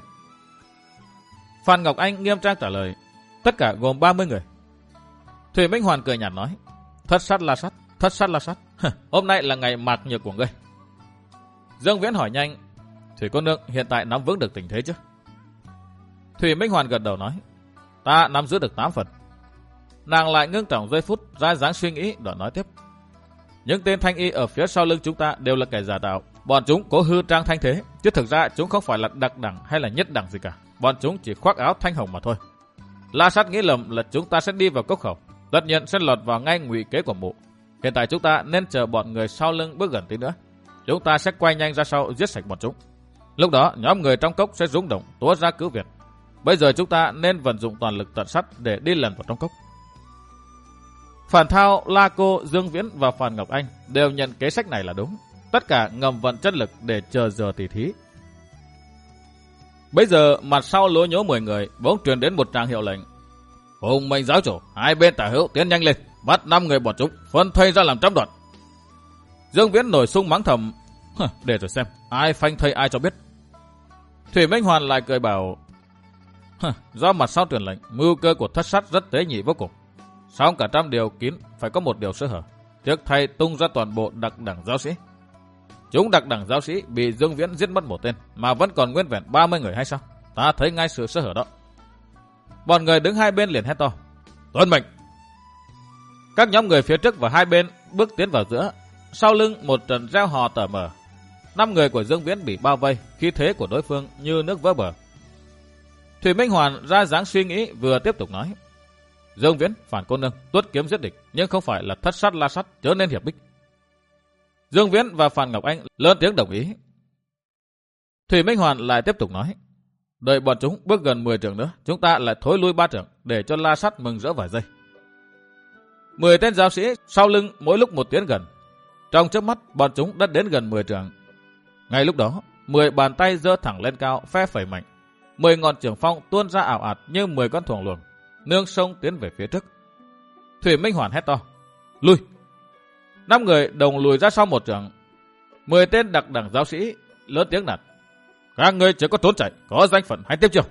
Phan Ngọc Anh nghiêm trang trả lời: Tất cả gồm ba mươi người. Thủy Minh Hoàn cười nhạt nói: Thất Sát La Sát, Thất Sát La Sát, hôm nay là ngày mạc nhược của ngươi. Dương Viễn hỏi nhanh: Thủy cô nương hiện tại nắm vững được tình thế chứ? Thủy Minh Hoàn gật đầu nói: Ta nắm giữ được tám phần. Nàng lại ngưng trọng giây phút, ra dáng suy nghĩ, đoạn nói tiếp: Những tên thanh y ở phía sau lưng chúng ta đều là kẻ giả tạo. Bọn chúng cố hư trang thanh thế, chứ thực ra chúng không phải là đặc đẳng hay là nhất đẳng gì cả. Bọn chúng chỉ khoác áo thanh hồng mà thôi. La Sát nghĩ lầm là chúng ta sẽ đi vào cốc khẩu, tất nhiên sẽ lọt vào ngay ngụy kế của mụ. Hiện tại chúng ta nên chờ bọn người sau lưng bước gần tí nữa. Chúng ta sẽ quay nhanh ra sau giết sạch bọn chúng. Lúc đó nhóm người trong cốc sẽ rúng động túa ra cứu viện. Bây giờ chúng ta nên vận dụng toàn lực tận sắt để đi lần vào trong cốc. Phản Thao, La Cô, Dương Viễn và Phan Ngọc Anh đều nhận kế sách này là đúng. Tất cả ngầm vận chất lực để chờ giờ tỉ thí. Bây giờ mặt sau lố nhố mười người bỗng truyền đến một tràng hiệu lệnh: Hùng mệnh giáo chủ, hai bên tả hữu tiến nhanh lên, bắt năm người bọn chúng, phân thây ra làm trăm đoạn. Dương Viễn nổi sung mắng thầm: Để rồi xem, ai phanh thây ai cho biết. Thủy Minh Hoàn lại cười bảo: Do mặt sau truyền lệnh, mưu cơ của Thất Sát rất tế nhị vô cùng. Sau cả trăm điều kín, phải có một điều sơ hở. Tiếc thay tung ra toàn bộ đặc đẳng giáo sĩ. Chúng đặc đẳng giáo sĩ bị Dương Viễn giết mất một tên, mà vẫn còn nguyên vẹn ba mươi người hay sao? Ta thấy ngay sự sơ hở đó. Bọn người đứng hai bên liền hét to: Tuân mệnh! Các nhóm người phía trước và hai bên bước tiến vào giữa. Sau lưng một trận reo hò tở mở. Năm người của Dương Viễn bị bao vây, khí thế của đối phương như nước vỡ bờ. Thủy Minh Hoàn ra dáng suy nghĩ, vừa tiếp tục nói: Dương Viễn, Phản cô nương, tuốt kiếm giết địch, nhưng không phải là Thất Sát La Sát, chớ nên hiệp bích. Dương Viễn và Phan Ngọc Anh lớn tiếng đồng ý. Thủy Minh Hoàn lại tiếp tục nói: Đợi bọn chúng bước gần mười trượng nữa, chúng ta lại thối lui ba trượng để cho La Sát mừng rỡ vài giây. Mười tên giáo sĩ sau lưng mỗi lúc một tiến gần. Trong chớp mắt, bọn chúng đã đến gần mười trượng. Ngay lúc đó, mười bàn tay giơ thẳng lên cao, phe phẩy mạnh. Mười ngọn trường phong tuôn ra ảo ạt như mười con thuồng luồng, nương sông tiến về phía trước. Thủy Minh Hoàn hét to: "Lui!" Năm người đồng lùi ra sau một trượng. Mười tên đặc đẳng giáo sĩ lớn tiếng nạt: "Các ngươi chỉ có trốn chạy, có danh phận hay tiếp chiêu."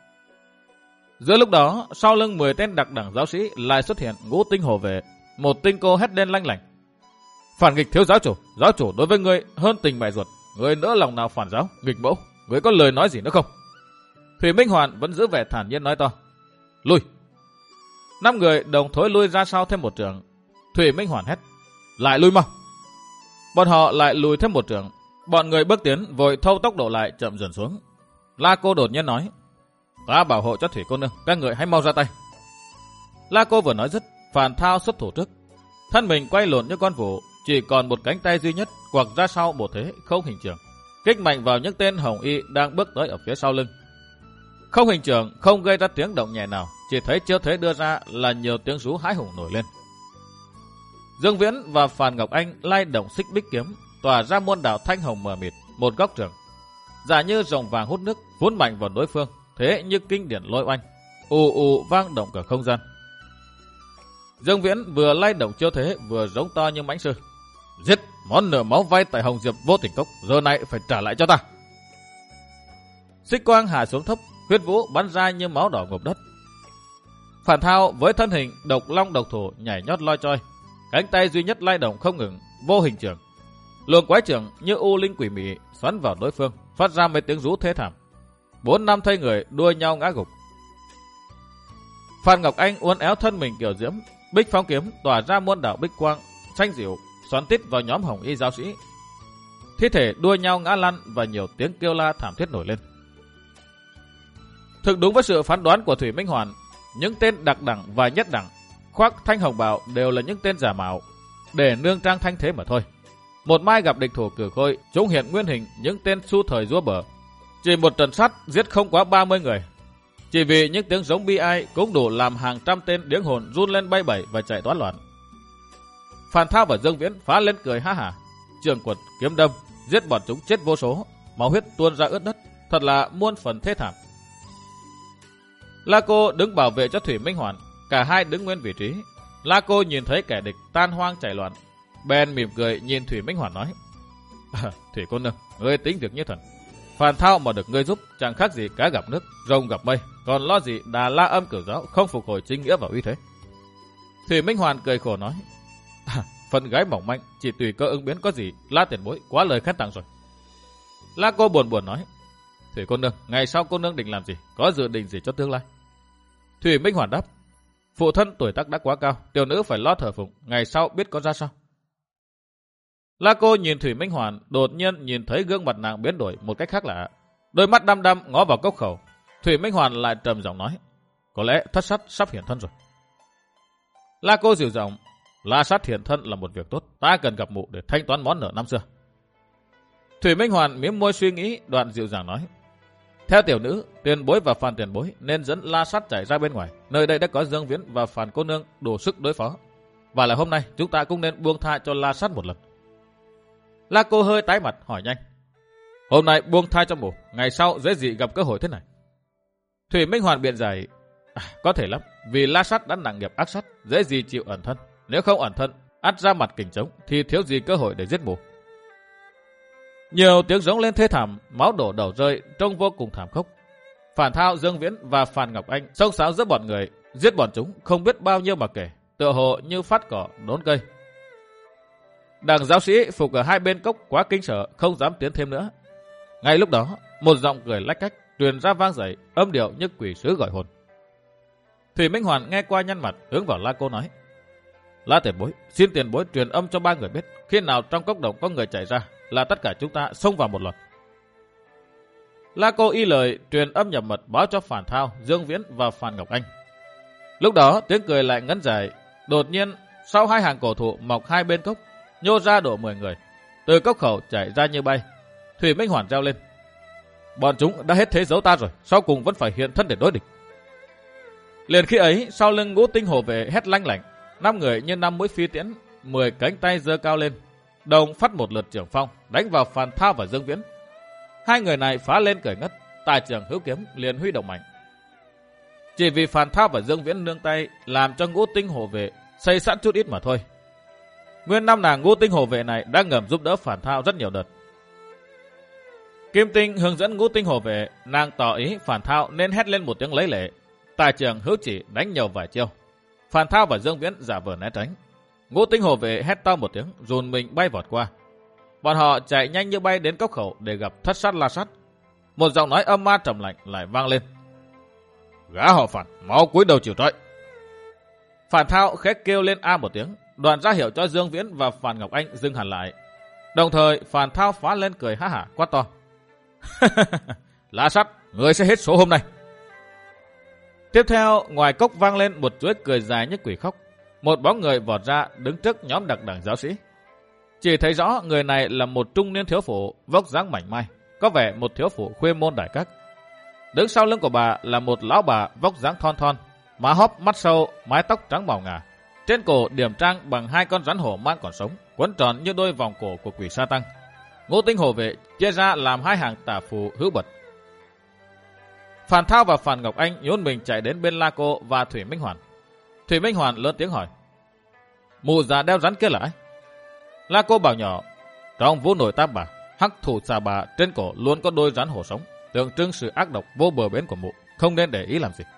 Giữa lúc đó, sau lưng mười tên đặc đẳng giáo sĩ lại xuất hiện ngũ tinh hồ vệ. Một tinh cô hét lên lanh lảnh: "Phản nghịch thiếu giáo chủ, giáo chủ đối với ngươi hơn tình mẹ ruột, ngươi nỡ lòng nào phản giáo, nghịch mẫu, ngươi có lời nói gì nữa không?" Thủy Minh Hoàn vẫn giữ vẻ thản nhiên nói to: "Lui!" Năm người đồng thối lui ra sau thêm một trượng. Thủy Minh Hoàn hét: "Lại lui mau!" Bọn họ lại lùi thêm một trượng. Bọn người bước tiến vội thâu tốc độ lại, chậm dần xuống. La Cô đột nhiên nói: "Ta bảo hộ cho Thủy cô nương, các người hãy mau ra tay." La Cô vừa nói dứt, Phàn Thao xuất thủ trước. Thân mình quay lộn như con vụ, chỉ còn một cánh tay duy nhất quặc ra sau một thế không hình trường, kích mạnh vào những tên hồng y đang bước tới ở phía sau lưng. Không hình trường không gây ra tiếng động nhẹ nào, chỉ thấy chiêu thế đưa ra là nhiều tiếng rú hãi hùng nổi lên. Dương Viễn và Phàn Ngọc Anh lay động xích bích kiếm, tỏa ra muôn đạo thanh hồng mờ mịt, một góc trường, giả như rồng vàng hút nước, phun mạnh vào đối phương, thế như kinh điển lôi oanh, ù ù vang động cả không gian. Dương Viễn vừa lay động chiêu thế vừa giống to như mãnh sư: "Giết! Món nợ máu vay tại Hồng Diệp Vô Tình Cốc, giờ này phải trả lại cho ta." Xích quang hạ xuống thấp, huyết vũ bắn ra như máu đỏ ngộp đất. Phàn Thao với thân hình độc long độc thủ nhảy nhót loi choi, cánh tay duy nhất lay động không ngừng, vô hình trường. Luồng quái trường như u linh quỷ mị xoắn vào đối phương, phát ra mấy tiếng rú thê thảm. Bốn năm thây người đua nhau ngã gục. Phàn Ngọc Anh uốn éo thân mình kiểu diễm, bích phong kiếm tỏa ra muôn đạo bích quang xanh dịu, xoắn tít vào nhóm hồng y giáo sĩ. Thi thể đua nhau ngã lăn và nhiều tiếng kêu la thảm thiết nổi lên. Thực đúng với sự phán đoán của Thủy Minh Hoàn, những tên đặc đẳng và nhất đẳng khoác thanh hồng bào đều là những tên giả mạo, để nương trang thanh thế mà thôi. Một mai gặp địch thủ cử khôi, chúng hiện nguyên hình những tên su thời rúa bờ. Chỉ một trận sắt giết không quá ba mươi người. Chỉ vì những tiếng giống bi ai cũng đủ làm hàng trăm tên điếng hồn run lên bay bẩy và chạy toán loạn. Phàn Thao và Dương Viễn phá lên cười ha hả, trường quật kiếm đâm, giết bọn chúng chết vô số, máu huyết tuôn ra ướt đất, thật là muôn phần thê thảm. La Cô đứng bảo vệ cho Thủy Minh Hoàn, cả hai đứng nguyên vị trí. La Cô nhìn thấy kẻ địch tan hoang chạy loạn, bèn mỉm cười nhìn Thủy Minh Hoàn nói: à, "Thủy cô nương, ngươi tính việc như thần. Phàn Thao mà được ngươi giúp chẳng khác gì cá gặp nước, rồng gặp mây, còn lo gì Đà La Âm Cửu Giáo không phục hồi chính nghĩa và uy thế." Thủy Minh Hoàn cười khổ nói: à, "Phần gái mỏng manh, chỉ tùy cơ ứng biến có gì, La tiền bối quá lời khen tặng rồi." La Cô buồn buồn nói: "Thủy cô nương, ngày sau cô nương định làm gì, có dự định gì cho tương lai?" Thủy Minh Hoàn đáp: "Phụ thân tuổi tác đã quá cao, tiểu nữ phải lo thờ phụng, ngày sau biết có ra sao." La Cô nhìn Thủy Minh Hoàn, đột nhiên nhìn thấy gương mặt nàng biến đổi một cách khác lạ, đôi mắt đăm đăm ngó vào cốc khẩu. Thủy Minh Hoàn lại trầm giọng nói: "Có lẽ thất sát sắp hiện thân rồi." La Cô dịu giọng: "La sát hiện thân là một việc tốt, ta cần gặp mụ để thanh toán món nợ năm xưa." Thủy Minh Hoàn mím môi suy nghĩ, đoạn dịu dàng nói: "Theo tiểu nữ, tiền bối và Phàn tiền bối nên dẫn La sát chạy ra bên ngoài, nơi đây đã có Dương Viễn và Phàn cô nương đủ sức đối phó. Và là hôm nay chúng ta cũng nên buông tha cho La sát một lần." La Cô hơi tái mặt hỏi nhanh: "Hôm nay buông tha cho mụ, ngày sau dễ gì gặp cơ hội thế này?" Thủy Minh Hoàn biện giải: à, "Có thể lắm, vì La sát đã nặng nghiệp ác sát, dễ gì chịu ẩn thân. Nếu không ẩn thân, ắt ra mặt kình trống thì thiếu gì cơ hội để giết mụ." Nhiều tiếng giống lên thê thảm, máu đổ đầu rơi, trông vô cùng thảm khốc. Phàn Thao, Dương Viễn và Phàn Ngọc Anh xông xáo giữa bọn người, giết bọn chúng không biết bao nhiêu mà kể, tựa hồ như phát cỏ đốn cây. Đảng giáo sĩ phục ở hai bên cốc quá kinh sợ, không dám tiến thêm nữa. Ngay lúc đó, một giọng cười lách cách truyền ra vang dậy, âm điệu như quỷ sứ gọi hồn. Thủy Minh Hoàn nghe qua nhăn mặt, hướng vào La Cô nói: "La tiền bối, xin tiền bối truyền âm cho ba người biết, khi nào trong cốc động có người chạy ra là tất cả chúng ta xông vào một loạt." La Cô y lời truyền âm nhập mật báo cho Phàn Thao, Dương Viễn và Phàn Ngọc Anh. Lúc đó tiếng cười lại ngắn dài, đột nhiên sau hai hàng cổ thụ mọc hai bên cốc, nhô ra độ mười người, từ cốc khẩu chạy ra như bay. Thủy Minh Hoàn reo lên: "Bọn chúng đã hết thế giấu ta rồi, sau cùng vẫn phải hiện thân để đối địch." Liền khi ấy, sau lưng ngũ tinh hồ vệ hét lanh lảnh: Năm người như năm mũi phi tiễn, mười cánh tay giơ cao lên, đồng phát một lượt trường phong đánh vào Phàn Thao và Dương Viễn. Hai người này phá lên cười ngất, tài trường hữu kiếm liền huy động mạnh. Chỉ vì Phàn Thao và Dương Viễn nương tay làm cho Ngũ Tinh hộ vệ xây sẵn chút ít mà thôi. Nguyên năm nàng Ngũ Tinh hộ vệ này đã ngầm giúp đỡ Phàn Thao rất nhiều đợt. Kim Tinh hướng dẫn Ngũ Tinh hộ vệ, nàng tỏ ý Phàn Thao nên hét lên một tiếng lấy lệ. Tài trường hữu chỉ đánh nhiều vài chiêu. Phàn Thao và Dương Viễn giả vờ né tránh. Ngũ Tinh hộ vệ hét to một tiếng, dồn mình bay vọt qua. Bọn họ chạy nhanh như bay đến cốc khẩu để gặp Thất Sát La Sát. Một giọng nói âm ma trầm lạnh lại vang lên. Gã họ Phàn, mau cúi đầu chịu trói. Phàn Thao khẽ kêu lên a một tiếng, đoạn ra hiệu cho Dương Viễn và Phàn Ngọc Anh dừng hẳn lại. Đồng thời Phàn Thao phá lên cười há hả quát to. La Sát, người sẽ hết số hôm nay. Tiếp theo, ngoài cốc vang lên một chuỗi cười dài như quỷ khóc. Một bóng người vọt ra đứng trước nhóm đặc đảng giáo sĩ. Chỉ thấy rõ người này là một trung niên thiếu phụ vóc dáng mảnh mai, có vẻ một thiếu phụ khuê môn đại các. Đứng sau lưng của bà là một lão bà vóc dáng thon thon, má hóp mắt sâu, mái tóc trắng màu ngà. Trên cổ điểm trang bằng hai con rắn hổ mang còn sống, quấn tròn như đôi vòng cổ của quỷ sa tăng. Ngũ Tinh hộ vệ chia ra làm hai hàng tả phù hữu bật. Phàn Thao và Phàn Ngọc Anh nhún mình chạy đến bên La Cô và Thủy Minh Hoàn. Thủy Minh Hoàn lớn tiếng hỏi. Mụ già đeo rắn kia là ai? La Cô bảo nhỏ. Trong vũ nổi tam bà, hắc thủ xà bà trên cổ luôn có đôi rắn hổ sống, tượng trưng sự ác độc vô bờ bến của mụ, không nên để ý làm gì.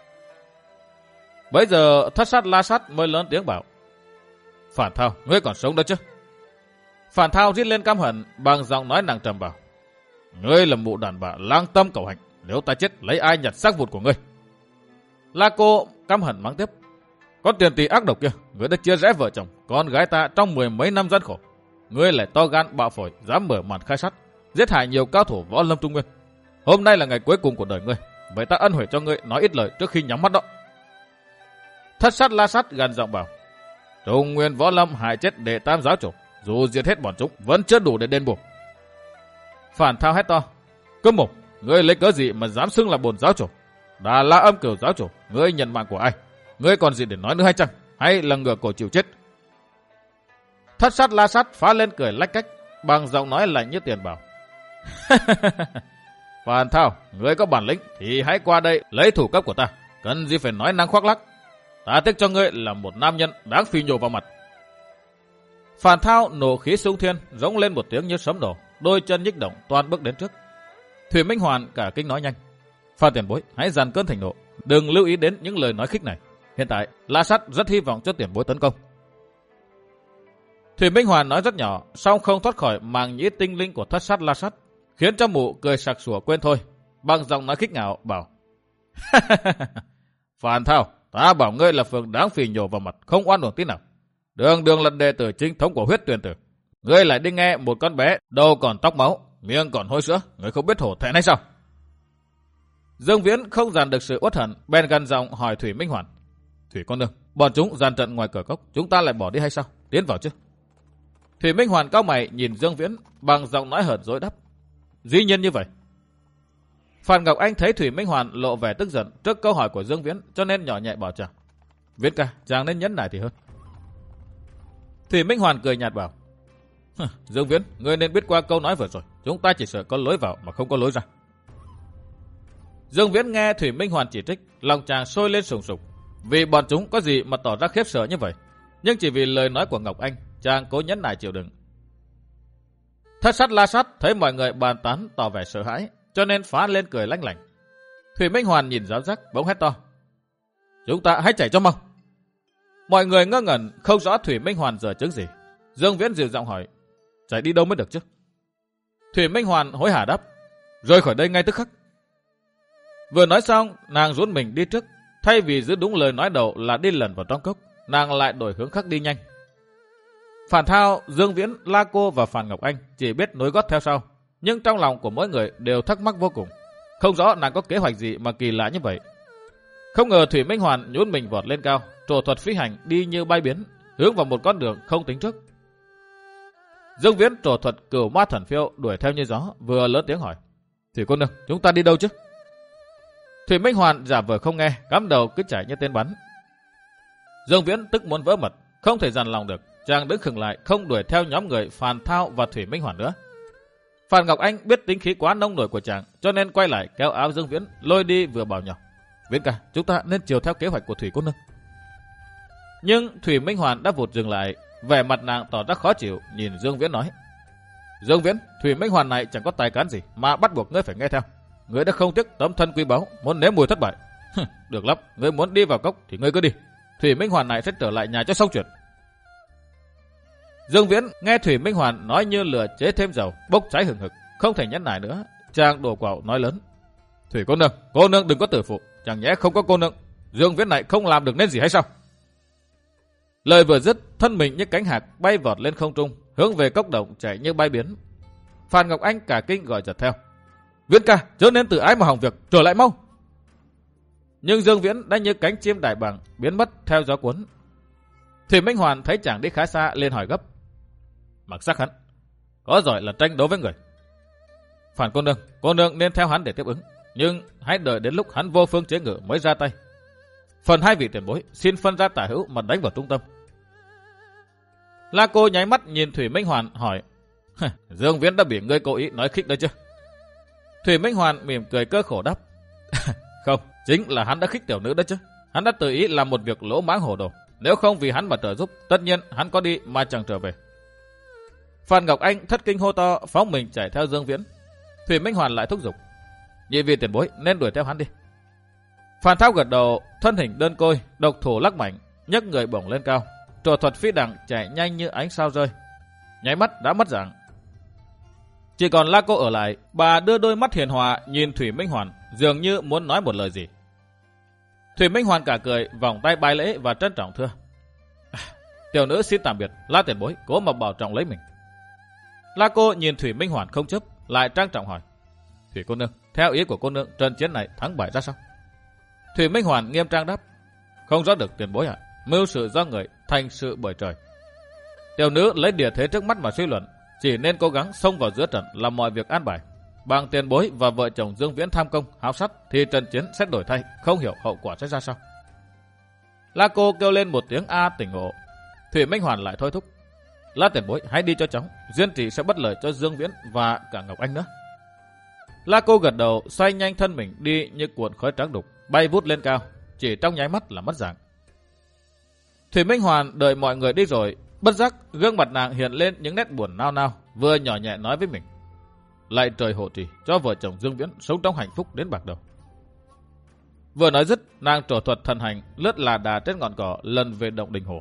Bây giờ Thất Sát La Sát mới lớn tiếng bảo. Phàn Thao, ngươi còn sống đó chứ? Phàn Thao rít lên căm hận bằng giọng nói nàng trầm bảo. Ngươi là mụ đàn bà lang tâm cầu hành, nếu ta chết lấy ai nhặt xác vụt của ngươi? La Cô căm hận mắng tiếp. Con tiền tỷ ác độc kia, ngươi đã chia rẽ vợ chồng, con gái ta trong mười mấy năm gian khổ. Ngươi lại to gan bạo phổi, dám mở màn khai sát, giết hại nhiều cao thủ võ lâm Trung Nguyên. Hôm nay là ngày cuối cùng của đời ngươi, vậy ta ân huệ cho ngươi nói ít lời trước khi nhắm mắt đó. Thất Sát La Sát gần giọng bảo. Trung Nguyên võ lâm hại chết đệ tam giáo chủ, dù diệt hết bọn chúng vẫn chưa đủ để đền bù. Phàn Thao hét to. Câm mồm, ngươi lấy cớ gì mà dám xưng là bổn giáo chủ? Đà La Âm Cửu giáo chủ, ngươi nhận mạng của ai? Ngươi còn gì để nói nữa hay chăng? Hay là ngửa cổ chịu chết? Thất Sát La Sát phá lên cười lách cách, bằng giọng nói lạnh như tiền bảo. Phàn Thao, ngươi có bản lĩnh thì hãy qua đây lấy thủ cấp của ta. Cần gì phải nói năng khoác lác? Ta tiếc cho ngươi là một nam nhân đáng phi nhổ vào mặt. Phàn Thao nổ khí sung thiên, rống lên một tiếng như sấm nổ, đôi chân nhích động toan bước đến trước. Thủy Minh Hoàn cả kinh nói nhanh. Phan tiền bối, hãy dàn cơn thành nộ, đừng lưu ý đến những lời nói khích này. Hiện tại, La Sát rất hy vọng cho tiền bối tấn công. Thủy Minh Hoàn nói rất nhỏ, song không thoát khỏi màng nhĩ tinh linh của Thất Sát La Sát, khiến cho mụ cười sặc sủa quên thôi, bằng giọng nói khích ngạo bảo. Phàn Thao, ta bảo ngươi là phường đáng phì nhổ vào mặt, không oan uổng tí nào. Đường đường là đệ tử chính thống của huyết tuyển tử, ngươi lại đi nghe một con bé đầu còn tóc máu, miệng còn hôi sữa, ngươi không biết hổ thẹn hay sao? Dương Viễn không dàn được sự uất hận, bèn gần giọng hỏi Thủy Minh Hoàn. Thủy con nương, bọn chúng dàn trận ngoài cửa cốc, chúng ta lại bỏ đi hay sao? Tiến vào chứ? Thủy Minh Hoàn cau mày nhìn Dương Viễn bằng giọng nói hờn dỗi đáp. Dĩ nhiên như vậy. Phàn Ngọc Anh thấy Thủy Minh Hoàn lộ vẻ tức giận trước câu hỏi của Dương Viễn, cho nên nhỏ nhẹ bảo chàng. Viễn ca, chàng nên nhẫn nại thì hơn. Thủy Minh Hoàn cười nhạt bảo. Dương Viễn, ngươi nên biết qua câu nói vừa rồi, chúng ta chỉ sợ có lối vào mà không có lối ra. Dương Viễn nghe Thủy Minh Hoàn chỉ trích, lòng chàng sôi lên sùng sục. Vì bọn chúng có gì mà tỏ ra khiếp sợ như vậy, nhưng chỉ vì lời nói của Ngọc Anh, chàng cố nhẫn nại chịu đựng. Thất Sát La Sát thấy mọi người bàn tán tỏ vẻ sợ hãi, cho nên phá lên cười lanh lảnh. Thủy Minh Hoàn nhìn giáo giác bỗng hét to. Chúng ta hãy chạy cho mau. Mọi người ngơ ngẩn không rõ Thủy Minh Hoàn giờ chứng gì. Dương Viễn dịu giọng hỏi. Chạy đi đâu mới được chứ? Thủy Minh Hoàn hối hả đáp. Rời khỏi đây ngay tức khắc. Vừa nói xong, nàng rút mình đi trước. Thay vì giữ đúng lời nói đầu là đi lần vào trong cốc, nàng lại đổi hướng khác đi nhanh. Phàn Thao, Dương Viễn, La Cô và Phàn Ngọc Anh chỉ biết nối gót theo sau, nhưng trong lòng của mỗi người đều thắc mắc vô cùng. Không rõ nàng có kế hoạch gì mà kỳ lạ như vậy. Không ngờ Thủy Minh Hoàn nhún mình vọt lên cao, trổ thuật phi hành đi như bay biến, hướng vào một con đường không tính trước. Dương Viễn trổ thuật Cửu Ma Thần Phiêu đuổi theo như gió, vừa lớn tiếng hỏi: Thủy cô nương, chúng ta đi đâu chứ? Thủy Minh Hoàn giả vờ không nghe, cắm đầu cứ chạy như tên bắn. Dương Viễn tức muốn vỡ mật, không thể dằn lòng được, chàng đứng khựng lại, không đuổi theo nhóm người Phàn Thao và Thủy Minh Hoàn nữa. Phàn Ngọc Anh biết tính khí quá nông nổi của chàng, cho nên quay lại kéo áo Dương Viễn, lôi đi vừa bảo nhỏ: Viễn ca, chúng ta nên chiều theo kế hoạch của Thủy cô nương. Nhưng Thủy Minh Hoàn đã vụt dừng lại, vẻ mặt nàng tỏ ra khó chịu, nhìn Dương Viễn nói: Dương Viễn, Thủy Minh Hoàn này chẳng có tài cán gì mà bắt buộc ngươi phải nghe theo. Ngươi đã không tiếc tấm thân quý báu, muốn nếm mùi thất bại. Được lắm, ngươi muốn đi vào cốc thì ngươi cứ đi. Thủy Minh Hoàn này sẽ trở lại nhà cho xong chuyện. Dương Viễn nghe Thủy Minh Hoàn nói như lửa chế thêm dầu, bốc cháy hừng hực, không thể nhẫn nại nữa, chàng đổ quạo nói lớn: Thủy cô nương, cô nương đừng có tử phụ, chẳng nhẽ không có cô nương, Dương Viễn này không làm được nên gì hay sao? Lời vừa dứt, thân mình như cánh hạc bay vọt lên không trung, hướng về cốc động chạy như bay biến. Phàn Ngọc Anh cả kinh gọi giật theo: Viễn ca, chớ nên tự ái mà hỏng việc, trở lại mau. Nhưng Dương Viễn đã như cánh chim đại bàng biến mất theo gió cuốn. Thủy Minh Hoàn thấy chàng đi khá xa, liền hỏi gấp: Mặc sắc hắn có giỏi là tranh đấu với người. Phàn cô nương, cô nương nên theo hắn để tiếp ứng, nhưng hãy đợi đến lúc hắn vô phương chế ngự mới ra tay. Phần hai vị tiền bối xin phân ra tả hữu mà đánh vào trung tâm. La Cô nháy mắt nhìn Thủy Minh Hoàn hỏi: Dương Viễn đã bị ngươi cố ý nói khích đấy chứ? Thủy Minh Hoàn mỉm cười cơ khổ đáp: Không, chính là hắn đã khích tiểu nữ đó chứ. Hắn đã tự ý làm một việc lỗ mãng hổ đồ. Nếu không vì hắn mà trợ giúp, tất nhiên hắn có đi mà chẳng trở về. Phàn Ngọc Anh thất kinh hô to, phóng mình chạy theo Dương Viễn. Thủy Minh Hoàn lại thúc giục: Nhị vị tiền bối nên đuổi theo hắn đi. Phàn Thao gật đầu, thân hình đơn côi, độc thủ lắc mạnh, nhấc người bổng lên cao, trổ thuật phi đằng chạy nhanh như ánh sao rơi, nháy mắt đã mất dạng. Chỉ còn La Cô ở lại, bà đưa đôi mắt hiền hòa nhìn Thủy Minh Hoàn, dường như muốn nói một lời gì. Thủy Minh Hoàn cả cười, vòng tay bái lễ và trân trọng thưa: Tiểu nữ xin tạm biệt, La tiền bối cố mà bảo trọng lấy mình. La Cô nhìn Thủy Minh Hoàn không chấp, lại trang trọng hỏi: Thủy cô nương, theo ý của cô nương, trận chiến này thắng bại ra sao? Thủy Minh Hoàn nghiêm trang đáp: Không rõ được tiền bối ạ, mưu sự do người, thành sự bởi trời. Tiểu nữ lấy địa thế trước mắt mà suy luận, chỉ nên cố gắng xông vào giữa trận làm mọi việc an bài. Bằng tiền bối và vợ chồng Dương Viễn tham công háo sắc thì trận chiến sẽ đổi thay, không hiểu hậu quả sẽ ra sao. La Cô kêu lên một tiếng a tỉnh ngộ. Thủy Minh Hoàn lại thôi thúc: La tiền bối hãy đi cho chóng, duyên trị sẽ bất lợi cho Dương Viễn và cả Ngọc Anh nữa. La Cô gật đầu, xoay nhanh thân mình đi như cuộn khói trắng đục, bay vút lên cao, chỉ trong nháy mắt là mất dạng. Thủy Minh Hoàn đợi mọi người đi rồi, bất giác gương mặt nàng hiện lên những nét buồn nao nao, vừa nhỏ nhẹ nói với mình: Lạy trời hộ trì cho vợ chồng Dương Viễn sống trong hạnh phúc đến bạc đầu. Vừa nói dứt, nàng trổ thuật thần hành lướt là đà trên ngọn cỏ lần về động Đình Hồ.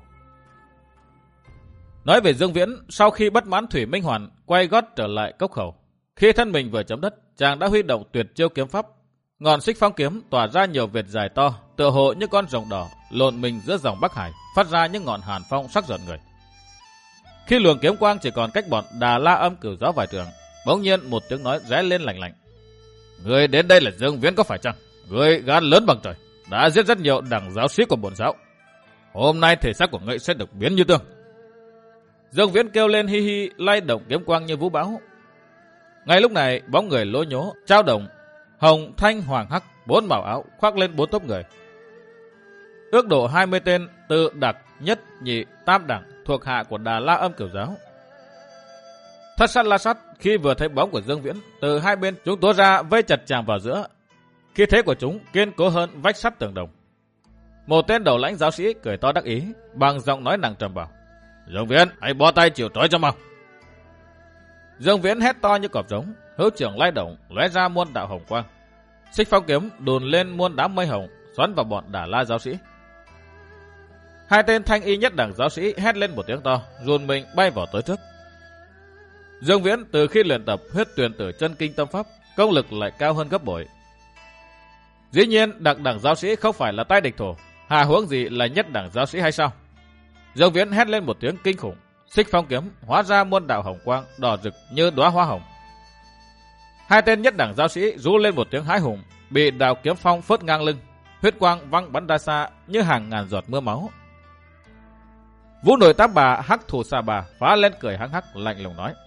Nói về Dương Viễn, sau khi bất mãn Thủy Minh Hoàn quay gót trở lại cốc khẩu, khi thân mình vừa chấm đất, chàng đã huy động tuyệt chiêu kiếm pháp. Ngọn xích phong kiếm tỏa ra nhiều vệt dài to, tựa hồ như con rồng đỏ lộn mình giữa dòng Bắc Hải, phát ra những ngọn hàn phong sắc giận người. Khi luồng kiếm quang chỉ còn cách bọn Đà La Âm Cửu Giáo vài trường, bỗng nhiên một tiếng nói rẽ lên lạnh lạnh: Người đến đây là Dương Viễn có phải chăng? Người gan lớn bằng trời, đã giết rất nhiều đẳng giáo sĩ của bổn giáo. Hôm nay thể xác của ngươi sẽ được biến như tương. Dương Viễn kêu lên hi hi, lay động kiếm quang như vũ bão. Ngay lúc này, bóng người lố nhố, trao động, hồng, thanh, hoàng, hắc, bốn màu áo khoác lên bốn tốp người. Ước độ hai mươi tên từ đặc, nhất, nhị, tam đẳng thuộc hạ của Đà La Âm Cửu Giáo. Thất sát la sát khi vừa thấy bóng của Dương Viễn, từ hai bên chúng tố ra vây chặt chàng vào giữa. Khí thế của chúng kiên cố hơn vách sắt tường đồng. Một tên đầu lãnh giáo sĩ cười to đắc ý, bằng giọng nói nặng trầm bảo: Dương Viễn, hãy bó tay chịu trói cho mau. Dương Viễn hét to như cọp trống, hữu trưởng lay động, lóe ra muôn đạo hồng quang. Xích phong kiếm đùn lên muôn đám mây hồng, xoắn vào bọn Đà La giáo sĩ. Hai tên thanh y nhất đẳng giáo sĩ hét lên một tiếng to, run mình bay vào tới trước. Dương Viễn từ khi luyện tập huyết tuyển tử chân kinh tâm pháp, công lực lại cao hơn gấp bội. Dĩ nhiên đặc đẳng giáo sĩ không phải là tay địch thủ, hà huống gì là nhất đẳng giáo sĩ hay sao? Dương Viễn hét lên một tiếng kinh khủng, xích phong kiếm hóa ra muôn đạo hồng quang đỏ rực như đóa hoa hồng. Hai tên nhất đẳng giáo sĩ rú lên một tiếng hãi hùng, bị đạo kiếm phong phớt ngang lưng, huyết quang văng bắn ra xa như hàng ngàn giọt mưa máu. Vũ Nội Tám Bà Hắc Thủ Xà Bà phá lên cười hăng hắc lạnh lùng nói: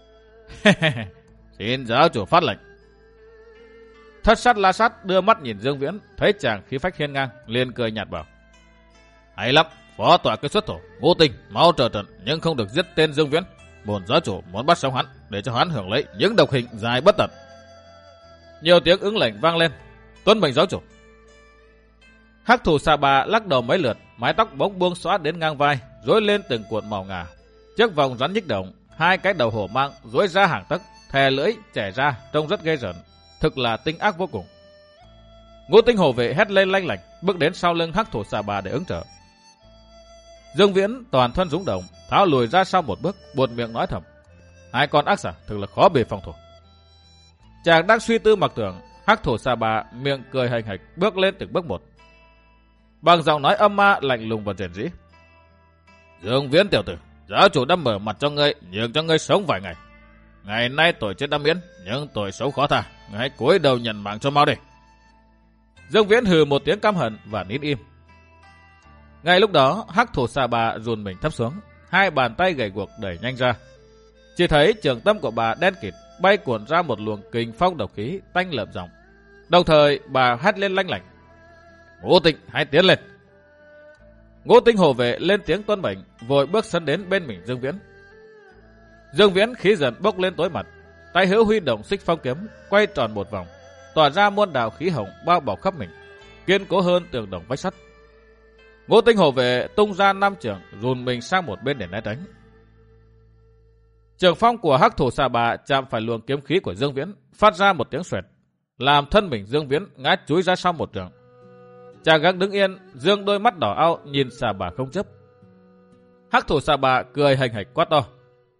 Xin giáo chủ phát lệnh. Thất sát la sát đưa mắt nhìn Dương Viễn, thấy chàng khí phách hiên ngang, liền cười nhạt bảo: Hay lắm, phó tọa cứ xuất thủ. Ngô Tinh mau trở trận nhưng không được giết tên Dương Viễn. Bổn giáo chủ muốn bắt sống hắn để cho hắn hưởng lấy những độc hình dài bất tận. Nhiều tiếng ứng lệnh vang lên. Tuân mệnh giáo chủ. Hắc thủ xà bà lắc đầu mấy lượt, mái tóc bỗng buông xõa đến ngang vai, rối lên từng cuộn màu ngà. Chiếc vòng rắn nhích động, hai cái đầu hổ mang rối ra hàng tấc, thè lưỡi chẻ ra trông rất ghê rợn, thực là tinh ác vô cùng. Ngũ Tinh hộ vệ hét lên lanh lảnh, bước đến sau lưng hắc thủ xà bà để ứng trợ. Dương Viễn toàn thân rúng động, tháo lùi ra sau một bước, buột miệng nói thầm: hai con ác xà thực là khó bề phòng thủ. Chàng đang suy tư mặc tưởng, hắc thủ xà bà miệng cười hành hạch bước lên từng bước một, bằng giọng nói âm ma lạnh lùng và rền rĩ: Dương Viễn tiểu tử, giáo chủ đã mở mặt cho ngươi, nhường cho ngươi sống vài ngày. Ngày nay tội chết đã miễn, nhưng tội xấu khó tha, ngươi hãy cúi đầu nhận mạng cho mau đi. Dương Viễn hừ một tiếng căm hận và nín im. Ngay lúc đó, hắc thủ xà bà rùn mình thấp xuống, hai bàn tay gầy guộc đẩy nhanh ra. Chỉ thấy trường tâm của bà đen kịt, bay cuộn ra một luồng kình phong độc khí tanh lợm giọng. Đồng thời bà hét lên lanh lảnh: Ngô Tinh, hãy tiến lên. Ngô Tinh hộ vệ lên tiếng tuân mệnh, vội bước sân đến bên mình Dương Viễn. Dương Viễn khí giận bốc lên tối mặt, tay hữu huy động xích phong kiếm, quay tròn một vòng, tỏa ra muôn đạo khí hồng bao bọc khắp mình, kiên cố hơn tường đồng vách sắt. Ngô Tinh hộ vệ tung ra năm trường, rùn mình sang một bên để né tránh. Trường phong của hắc thủ xà bà chạm phải luồng kiếm khí của Dương Viễn, phát ra một tiếng xoẹt, làm thân mình Dương Viễn ngã chúi ra sau một trường. Chàng gắng đứng yên, dương đôi mắt đỏ ao nhìn xà bà không chấp. Hắc thủ xà bà cười hành hạch quát to: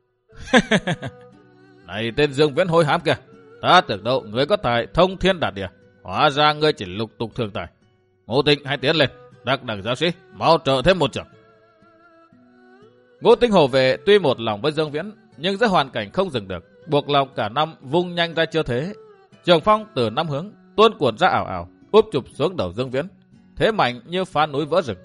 Này tên Dương Viễn hối hám kìa, ta tưởng đâu ngươi có tài thông thiên đạt địa, hóa ra ngươi chỉ lục tục thường tài. Ngô Tinh hãy tiến lên, đắc đẳng giáo sĩ mau trợ thêm một trường. Ngô Tinh hộ vệ tuy một lòng với Dương Viễn, nhưng giữa hoàn cảnh không dừng được, buộc lòng cả năm vung nhanh ra chưa thế. Trường phong từ năm hướng tuôn cuộn ra ảo ảo, úp chụp xuống đầu Dương Viễn, thế mạnh như phá núi vỡ rừng.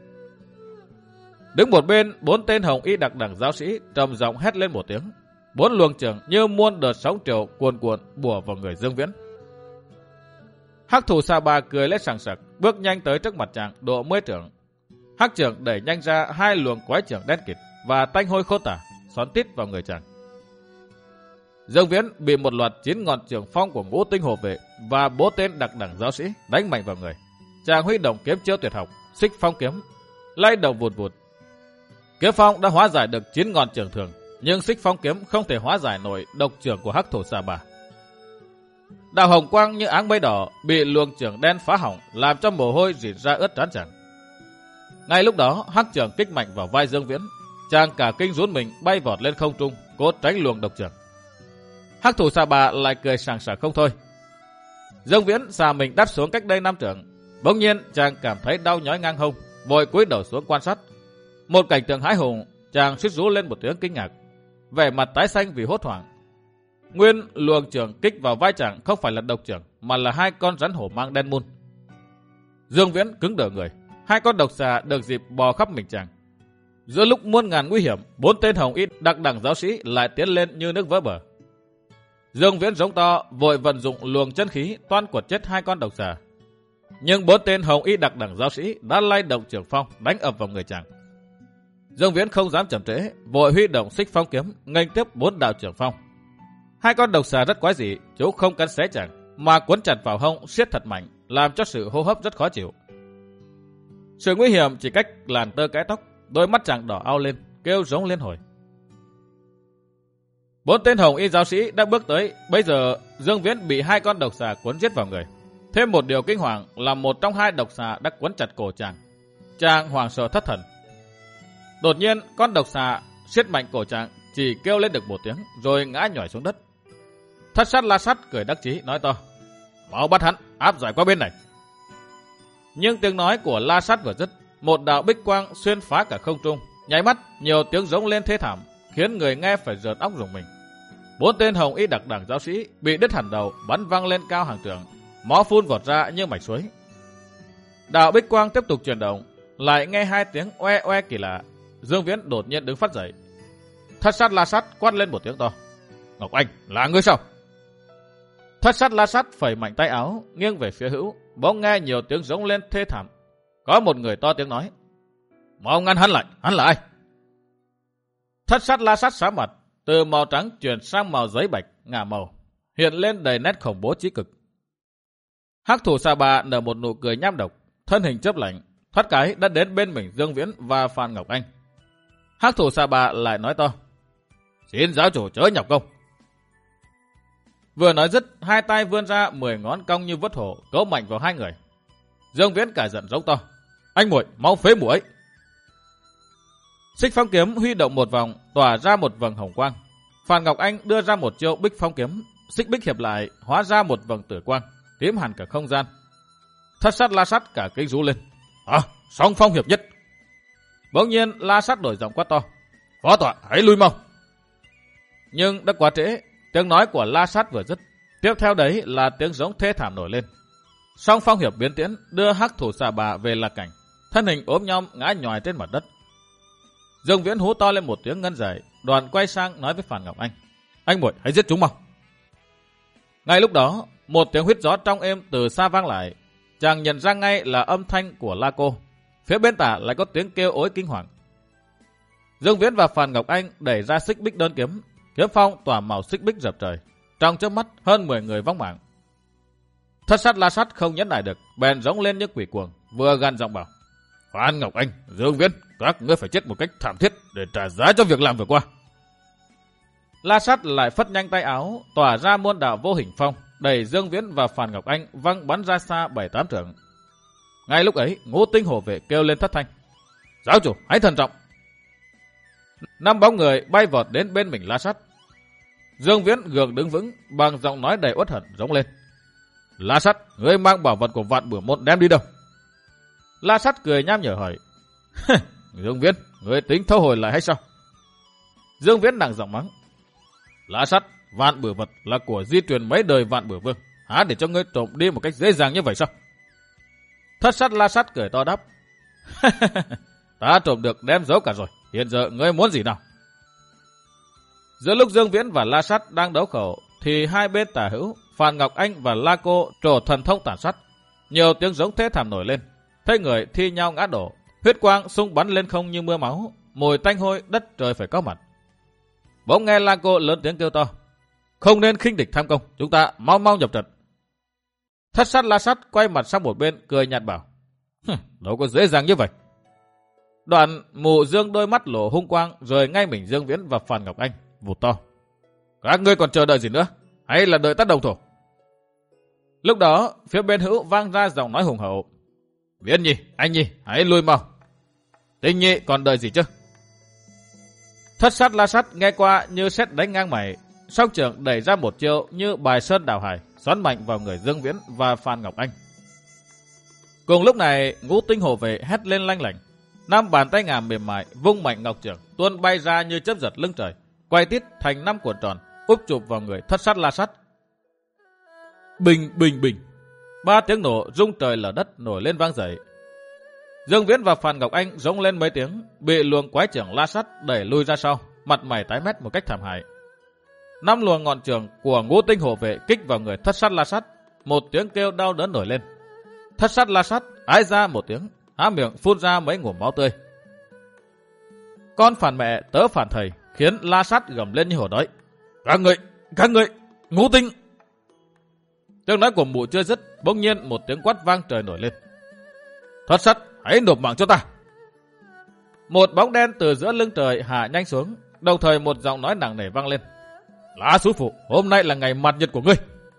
Đứng một bên, bốn tên hồng y đặc đẳng giáo sĩ trầm giọng hét lên một tiếng. Bốn luồng trường như muôn đợt sóng triều cuồn cuộn bùa vào người Dương Viễn. Hắc thủ xà bà cười lên sảng sặc, bước nhanh tới trước mặt chàng độ mươi trưởng. Hắc trưởng đẩy nhanh ra hai luồng quái trưởng đen kịt và tanh hôi khô tả, xoắn tít vào người chàng. Dương Viễn bị một loạt chín ngọn trường phong của Ngũ Tinh hộ vệ và bốn tên đặc đẳng giáo sĩ đánh mạnh vào người. Chàng huy động kiếm chiêu tuyệt học, xích phong kiếm, lay đầu vụt vụt. Kiếm phong đã hóa giải được chín ngọn trường thường, nhưng xích phong kiếm không thể hóa giải nổi độc trưởng của hắc thủ xà bà. Đạo hồng quang như áng mây đỏ bị luồng trưởng đen phá hỏng, làm cho mồ hôi rỉ ra ướt trán chàng. Ngay lúc đó, hắc trưởng kích mạnh vào vai Dương Viễn, chàng cả kinh rún mình bay vọt lên không trung, cố tránh luồng độc trưởng. Hắc thủ xà bà lại cười sảng sảng không thôi. Dương Viễn xà mình đáp xuống cách đây năm trưởng, bỗng nhiên chàng cảm thấy đau nhói ngang hông, vội cúi đầu xuống quan sát. Một cảnh tượng hãi hùng, chàng suýt rú lên một tiếng kinh ngạc, vẻ mặt tái xanh vì hốt hoảng. Nguyên luồng trưởng kích vào vai chàng không phải là độc trưởng, mà là hai con rắn hổ mang đen mun. Dương Viễn cứng đờ người, hai con độc xà được dịp bò khắp mình chàng. Giữa lúc muôn ngàn nguy hiểm, bốn tên hồng y đặc đẳng giáo sĩ lại tiến lên như nước vỡ bờ. Dương Viễn giống to, vội vận dụng luồng chân khí toan quật chết hai con độc xà. Nhưng bốn tên hồng y đặc đẳng giáo sĩ đã lay động trường phong đánh ập vào người chàng. Dương Viễn không dám chậm trễ, vội huy động xích phong kiếm nghênh tiếp bốn đạo trường phong. Hai con độc xà rất quái dị, chúng không cắn xé chàng, mà cuốn chặt vào hông siết thật mạnh, làm cho sự hô hấp rất khó chịu. Sự nguy hiểm chỉ cách làn tơ cái tóc, đôi mắt chàng đỏ ao lên, kêu rống liên hồi. Bốn tên hồng y giáo sĩ đã bước tới, bây giờ Dương Viễn bị hai con độc xà cuốn giết vào người. Thêm một điều kinh hoàng là một trong hai độc xà đã cuốn chặt cổ chàng. Chàng hoảng sợ thất thần. Đột nhiên con độc xà siết mạnh cổ chàng, chỉ kêu lên được một tiếng rồi ngã nhỏi xuống đất. Thất sát La Sát cười đắc chí nói to: Mau bắt hắn, áp giải qua bên này. Nhưng tiếng nói của La Sát vừa dứt, một đạo bích quang xuyên phá cả không trung, nháy mắt nhiều tiếng rống lên thê thảm, khiến người nghe phải rợn óc rùng mình. Bốn tên hồng y đặc đẳng giáo sĩ bị đứt hẳn đầu, bắn văng lên cao hàng trượng, máu phun vọt ra như mạch suối. Đạo bích quang tiếp tục chuyển động, lại nghe hai tiếng oe oe kỳ lạ. Dương Viễn đột nhiên đứng phát dậy. Thất sát La Sát quát lên một tiếng to: Ngọc Anh, là ngươi sao? Thất sát La Sát phẩy mạnh tay áo, nghiêng về phía hữu, bỗng nghe nhiều tiếng rống lên thê thảm. Có một người to tiếng nói: Mau ngăn hắn lại, hắn là ai? Thất sát La Sát xám mặt, từ màu trắng chuyển sang màu giấy bạch, ngả màu, hiện lên đầy nét khủng bố chí cực. Hắc thủ Sa Bà nở một nụ cười nham độc, thân hình chớp lạnh, thoát cái đã đến bên mình Dương Viễn và Phan Ngọc Anh. Hắc thủ Sa Bà lại nói to: Xin giáo chủ chớ nhọc công. Vừa nói dứt, hai tay vươn ra mười ngón cong như vớt hổ, cấu mạnh vào hai người. Dương Viễn cả giận rống to: Anh muội, mau phế mụ ấy! Xích phong kiếm huy động một vòng, tỏa ra một vầng hồng quang. Phan Ngọc Anh đưa ra một chiêu bích phong kiếm, xích bích hiệp lại, hóa ra một vầng tử quang, tím hẳn cả không gian. Thất sát La Sát cả kinh rú lên: À, song phong hiệp nhất! Bỗng nhiên La Sát đổi giọng quát to: Phó tọa, hãy lui mau! Nhưng đã quá trễ, tiếng nói của La Sát vừa dứt, tiếp theo đấy là tiếng giống thê thảm nổi lên. Song phong hiệp biến tiễn đưa hắc thủ Sa Bà về lạc cảnh, thân hình ốm nhom ngã nhòi trên mặt đất. Dương Viễn hú to lên một tiếng ngân dậy, đoàn quay sang nói với Phan Ngọc Anh: Anh muội hãy giết chúng mau! Ngay lúc đó, một tiếng huýt gió trong êm từ xa vang lại, chàng nhận ra ngay là âm thanh của La Cô. Phía bên tả lại có tiếng kêu ối kinh hoàng. Dương Viễn và Phan Ngọc Anh đẩy ra xích bích đơn kiếm, kiếm phong tỏa màu xích bích rập trời, trong chớp mắt hơn mười người vong mạng. Thất sát La Sát không nhẫn nại được, bèn giống lên như quỷ cuồng, vừa gằn giọng bảo: Phan Ngọc Anh, Dương Viễn, các ngươi phải chết một cách thảm thiết để trả giá cho việc làm vừa qua. La Sát lại phất nhanh tay áo, tỏa ra muôn đạo vô hình phong, đẩy Dương Viễn và Phan Ngọc Anh văng bắn ra xa bảy tám trượng. Ngay lúc ấy, Ngũ Tinh Hổ Vệ kêu lên thất thanh: Giáo chủ, hãy thận trọng! Năm bóng người bay vọt đến bên mình La Sát. Dương Viễn gượng đứng vững, bằng giọng nói đầy uất hận rống lên: La Sát, ngươi mang bảo vật của Vạn Bửu Môn đem đi đâu? La Sát cười nham nhở hỏi: Dương Viễn, ngươi tính thâu hồi lại hay sao? Dương Viễn nặng giọng mắng: La Sát, Vạn Bửu vật là của di truyền mấy đời Vạn Bửu Vương, há để cho ngươi trộm đi một cách dễ dàng như vậy sao? Thất sát La Sát cười to đáp: Ta trộm được đem giấu cả rồi, hiện giờ ngươi muốn gì nào? Giữa lúc Dương Viễn và La Sát đang đấu khẩu, thì hai bên tả hữu, Phan Ngọc Anh và La Cô trổ thần thông tản sát. Nhiều tiếng giống thê thảm nổi lên, thấy người thi nhau ngã đổ, huyết quang xung bắn lên không như mưa máu, mùi tanh hôi đất trời phải có mặt. Bỗng nghe La Cô lớn tiếng kêu to: Không nên khinh địch tham công, chúng ta mau mau nhập trận. Thất sát La Sát quay mặt sang một bên cười nhạt bảo: Đâu có dễ dàng như vậy. Đoạn mụ dương đôi mắt lộ hung quang rồi ngay mình Dương Viễn và Phan Ngọc Anh, vụt to: Các ngươi còn chờ đợi gì nữa, hay là đợi tác đồng thổ? Lúc đó phía bên hữu vang ra giọng nói hùng hậu: Viễn Nhi, anh Nhi, hãy lui mau. Tinh Nhi còn đợi gì chứ? Thất sát La Sát nghe qua như sét đánh ngang mày, song trưởng đẩy ra một chiêu như bài sơn đảo hải, xoắn mạnh vào người Dương Viễn và Phan Ngọc Anh. Cùng lúc này, Ngũ Tinh Hổ Vệ hét lên lanh lảnh, năm bàn tay ngà mềm mại vung mạnh ngọc trưởng tuôn bay ra như chớp giật lưng trời, quay tít thành năm cuộn tròn, úp chụp vào người thất sát La Sát. Bình bình bình, ba tiếng nổ rung trời lở đất nổi lên vang dậy. Dương Viễn và Phan Ngọc Anh rống lên mấy tiếng, bị luồng quái trưởng La Sát đẩy lui ra sau, mặt mày tái mét một cách thảm hại. Năm luồng ngọn trường của Ngũ Tinh Hổ Vệ kích vào người thất sát La Sát, một tiếng kêu đau đớn nổi lên. Thất sát La Sát ái ra một tiếng, há miệng phun ra mấy ngụm máu tươi. Con phản mẹ tớ phản thầy khiến La Sát gầm lên như hổ đói: Các người, các người, Ngũ Tinh! Tiếng nói của mụ chưa dứt, bỗng nhiên một tiếng quát vang trời nổi lên: Thất sát, hãy nộp mạng cho ta! Một bóng đen từ giữa lưng trời hạ nhanh xuống, đồng thời một giọng nói nặng nề vang lên: Lá Sú Phụ, hôm nay là ngày mặt nhật của ngươi.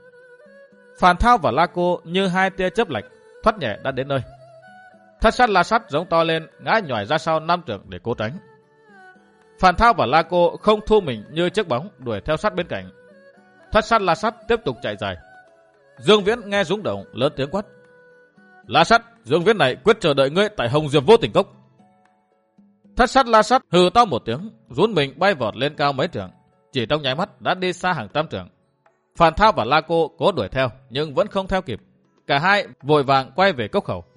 Phàn Thao và La Cô như hai tia chớp lạch, thoát nhẹ đã đến nơi. Thất sát La Sát giống to lên, ngã nhòi ra sau năm trượng để cố tránh. Phàn Thao và La Cô không thu mình như chiếc bóng đuổi theo sát bên cạnh. Thất sát La Sát tiếp tục chạy dài. Dương Viễn nghe rúng động lớn tiếng quát: La Sát, Dương Viễn này quyết chờ đợi ngươi tại Hồng Diệp Vô Tình Cốc. Thất sát La Sát hừ to một tiếng, rún mình bay vọt lên cao mấy trượng, chỉ trong nháy mắt đã đi xa hàng trăm trượng. Phàn Thao và La Cô cố đuổi theo nhưng vẫn không theo kịp, cả hai vội vàng quay về cốc khẩu.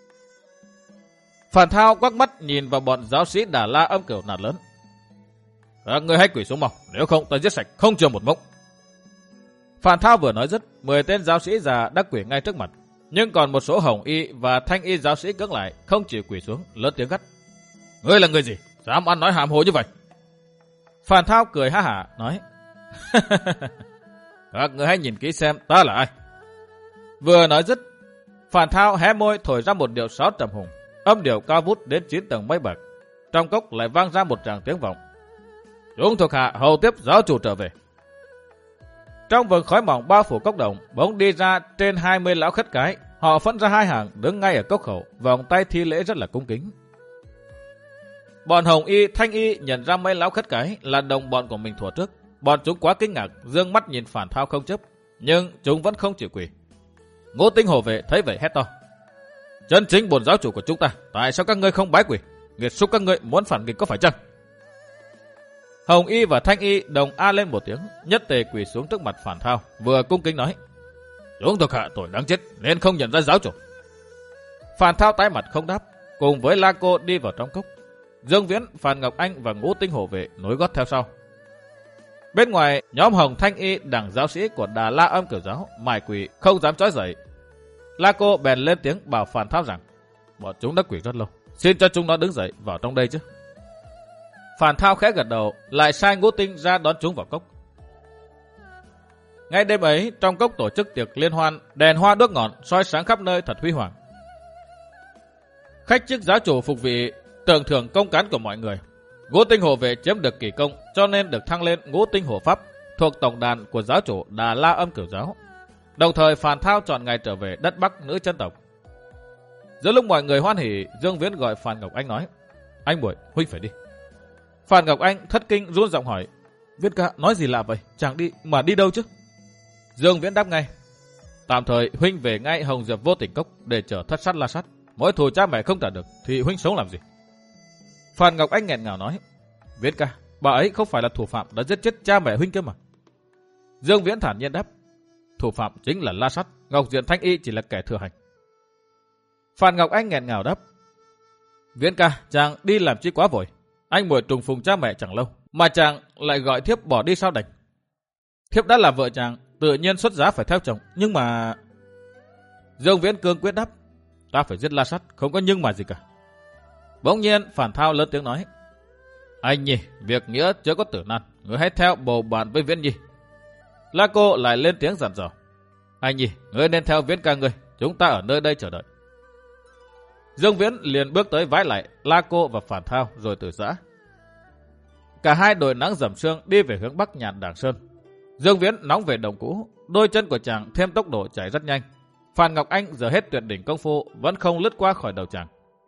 Phàn Thao quắc mắt nhìn vào bọn giáo sĩ Đà La âm cửu nạt lớn: Các ngươi hãy quỳ xuống mau, nếu không ta giết sạch không chừa một mốc. Phàn Thao vừa nói dứt, mười tên giáo sĩ già đã quỳ ngay trước mặt, nhưng còn một số hồng y và thanh y giáo sĩ cưỡng lại, không chịu quỳ xuống, lớn tiếng gắt: Ngươi là người gì? Dám ăn nói hàm hồ như vậy? Phàn Thao cười ha hả nói. Các người hãy nhìn kỹ xem ta là ai. Vừa nói dứt, Phàn Thao hé môi thổi ra một điệu sáo trầm hùng, âm điệu cao vút đến chín tầng mây bạc. Trong cốc lại vang ra một tràng tiếng vọng. Chúng thuộc hạ hầu tiếp giáo chủ trở về. Trong vầng khói mỏng bao phủ cốc đồng, bỗng đi ra trên hai mươi lão khất cái. Họ phân ra hai hàng đứng ngay ở cốc khẩu, vòng tay thi lễ rất là cung kính. Bọn Hồng Y, Thanh Y nhận ra mấy lão khất cái là đồng bọn của mình thuở trước. Bọn chúng quá kinh ngạc, dương mắt nhìn Phàn Thao không chấp, nhưng chúng vẫn không chịu quỳ. Ngô Tinh hộ vệ thấy vậy hét to. Chân chính bổn giáo chủ của chúng ta, tại sao các ngươi không bái quỳ? Nghiệt xúc các ngươi muốn phản nghịch có phải chăng? Hồng Y và Thanh Y đồng a lên một tiếng, nhất tề quỳ xuống trước mặt Phàn Thao, vừa cung kính nói. Chúng thuộc hạ tội đáng chết nên không nhận ra giáo chủ. Phàn Thao tái mặt không đáp, cùng với La Cô đi vào trong cốc. Dương Viễn, Phàn Ngọc Anh và Ngũ Tinh hộ vệ nối gót theo sau. Bên ngoài, nhóm Hồng Thanh Y đảng giáo sĩ của Đà La Âm Cửu Giáo mải quỳ không dám chói dậy. La Cô bèn lên tiếng bảo Phàn Thao rằng bọn chúng đã quỳ rất lâu, xin cho chúng nó đứng dậy vào trong đây chứ. Phàn Thao khẽ gật đầu, lại sai Ngũ Tinh ra đón chúng vào cốc. Ngay đêm ấy, trong cốc tổ chức tiệc liên hoan, đèn hoa đuốc ngọn soi sáng khắp nơi thật huy hoàng. Khách chức giáo chủ phục vị, tưởng thưởng công cán của mọi người. Ngũ Tinh hộ vệ chiếm được kỳ công, cho nên được thăng lên Ngũ Tinh hộ pháp, thuộc tổng đàn của giáo chủ Đà La Âm Cửu Giáo. Đồng thời Phàn Thao chọn ngày trở về đất Bắc nữ chân tộc. Giữa lúc mọi người hoan hỉ, Dương Viễn gọi Phàn Ngọc Anh nói: Anh Bưởi, huynh phải đi. Phàn Ngọc Anh thất kinh run giọng hỏi: Viễn ca nói gì lạ vậy, chẳng đi mà đi đâu chứ? Dương Viễn đáp ngay: Tạm thời huynh về ngay Hồng Diệp Vô Tình Cốc để chờ thất sát La Sát. Mỗi thù cha mẹ không trả được thì huynh sống làm gì? Phàn Ngọc Anh nghẹn ngào nói: Viễn ca, bà ấy không phải là thủ phạm đã giết chết cha mẹ huynh cơ mà. Dương Viễn thản nhiên đáp: Thủ phạm chính là La Sát, Ngọc Diện Thanh Y chỉ là kẻ thừa hành. Phàn Ngọc Anh nghẹn ngào đáp: Viễn ca, chàng đi làm chi quá vội. Anh mới trùng phùng cha mẹ chẳng lâu, mà chàng lại gọi thiếp bỏ đi sao đành. Thiếp đã là vợ chàng, tự nhiên xuất giá phải theo chồng, nhưng mà... Dương Viễn cương quyết đáp: Ta phải giết La Sát, không có nhưng mà gì cả. Bỗng nhiên Phàn Thao lớn tiếng nói: Anh Nhi, việc nghĩa chưa có tử nan, người hãy theo bầu bạn với Viễn Nhi. La Cô lại lên tiếng dặn dò: Anh Nhi, ngươi nên theo Viễn ca ngươi, chúng ta ở nơi đây chờ đợi. Dương Viễn liền bước tới vái lại La Cô và Phàn Thao rồi từ giã. Cả hai đội nắng dầm sương đi về hướng Bắc Nhạn Đàng Sơn. Dương Viễn nóng về đồng cũ, đôi chân của chàng thêm tốc độ chạy rất nhanh. Phàn Ngọc Anh giờ hết tuyệt đỉnh công phu vẫn không lướt qua khỏi đầu chàng.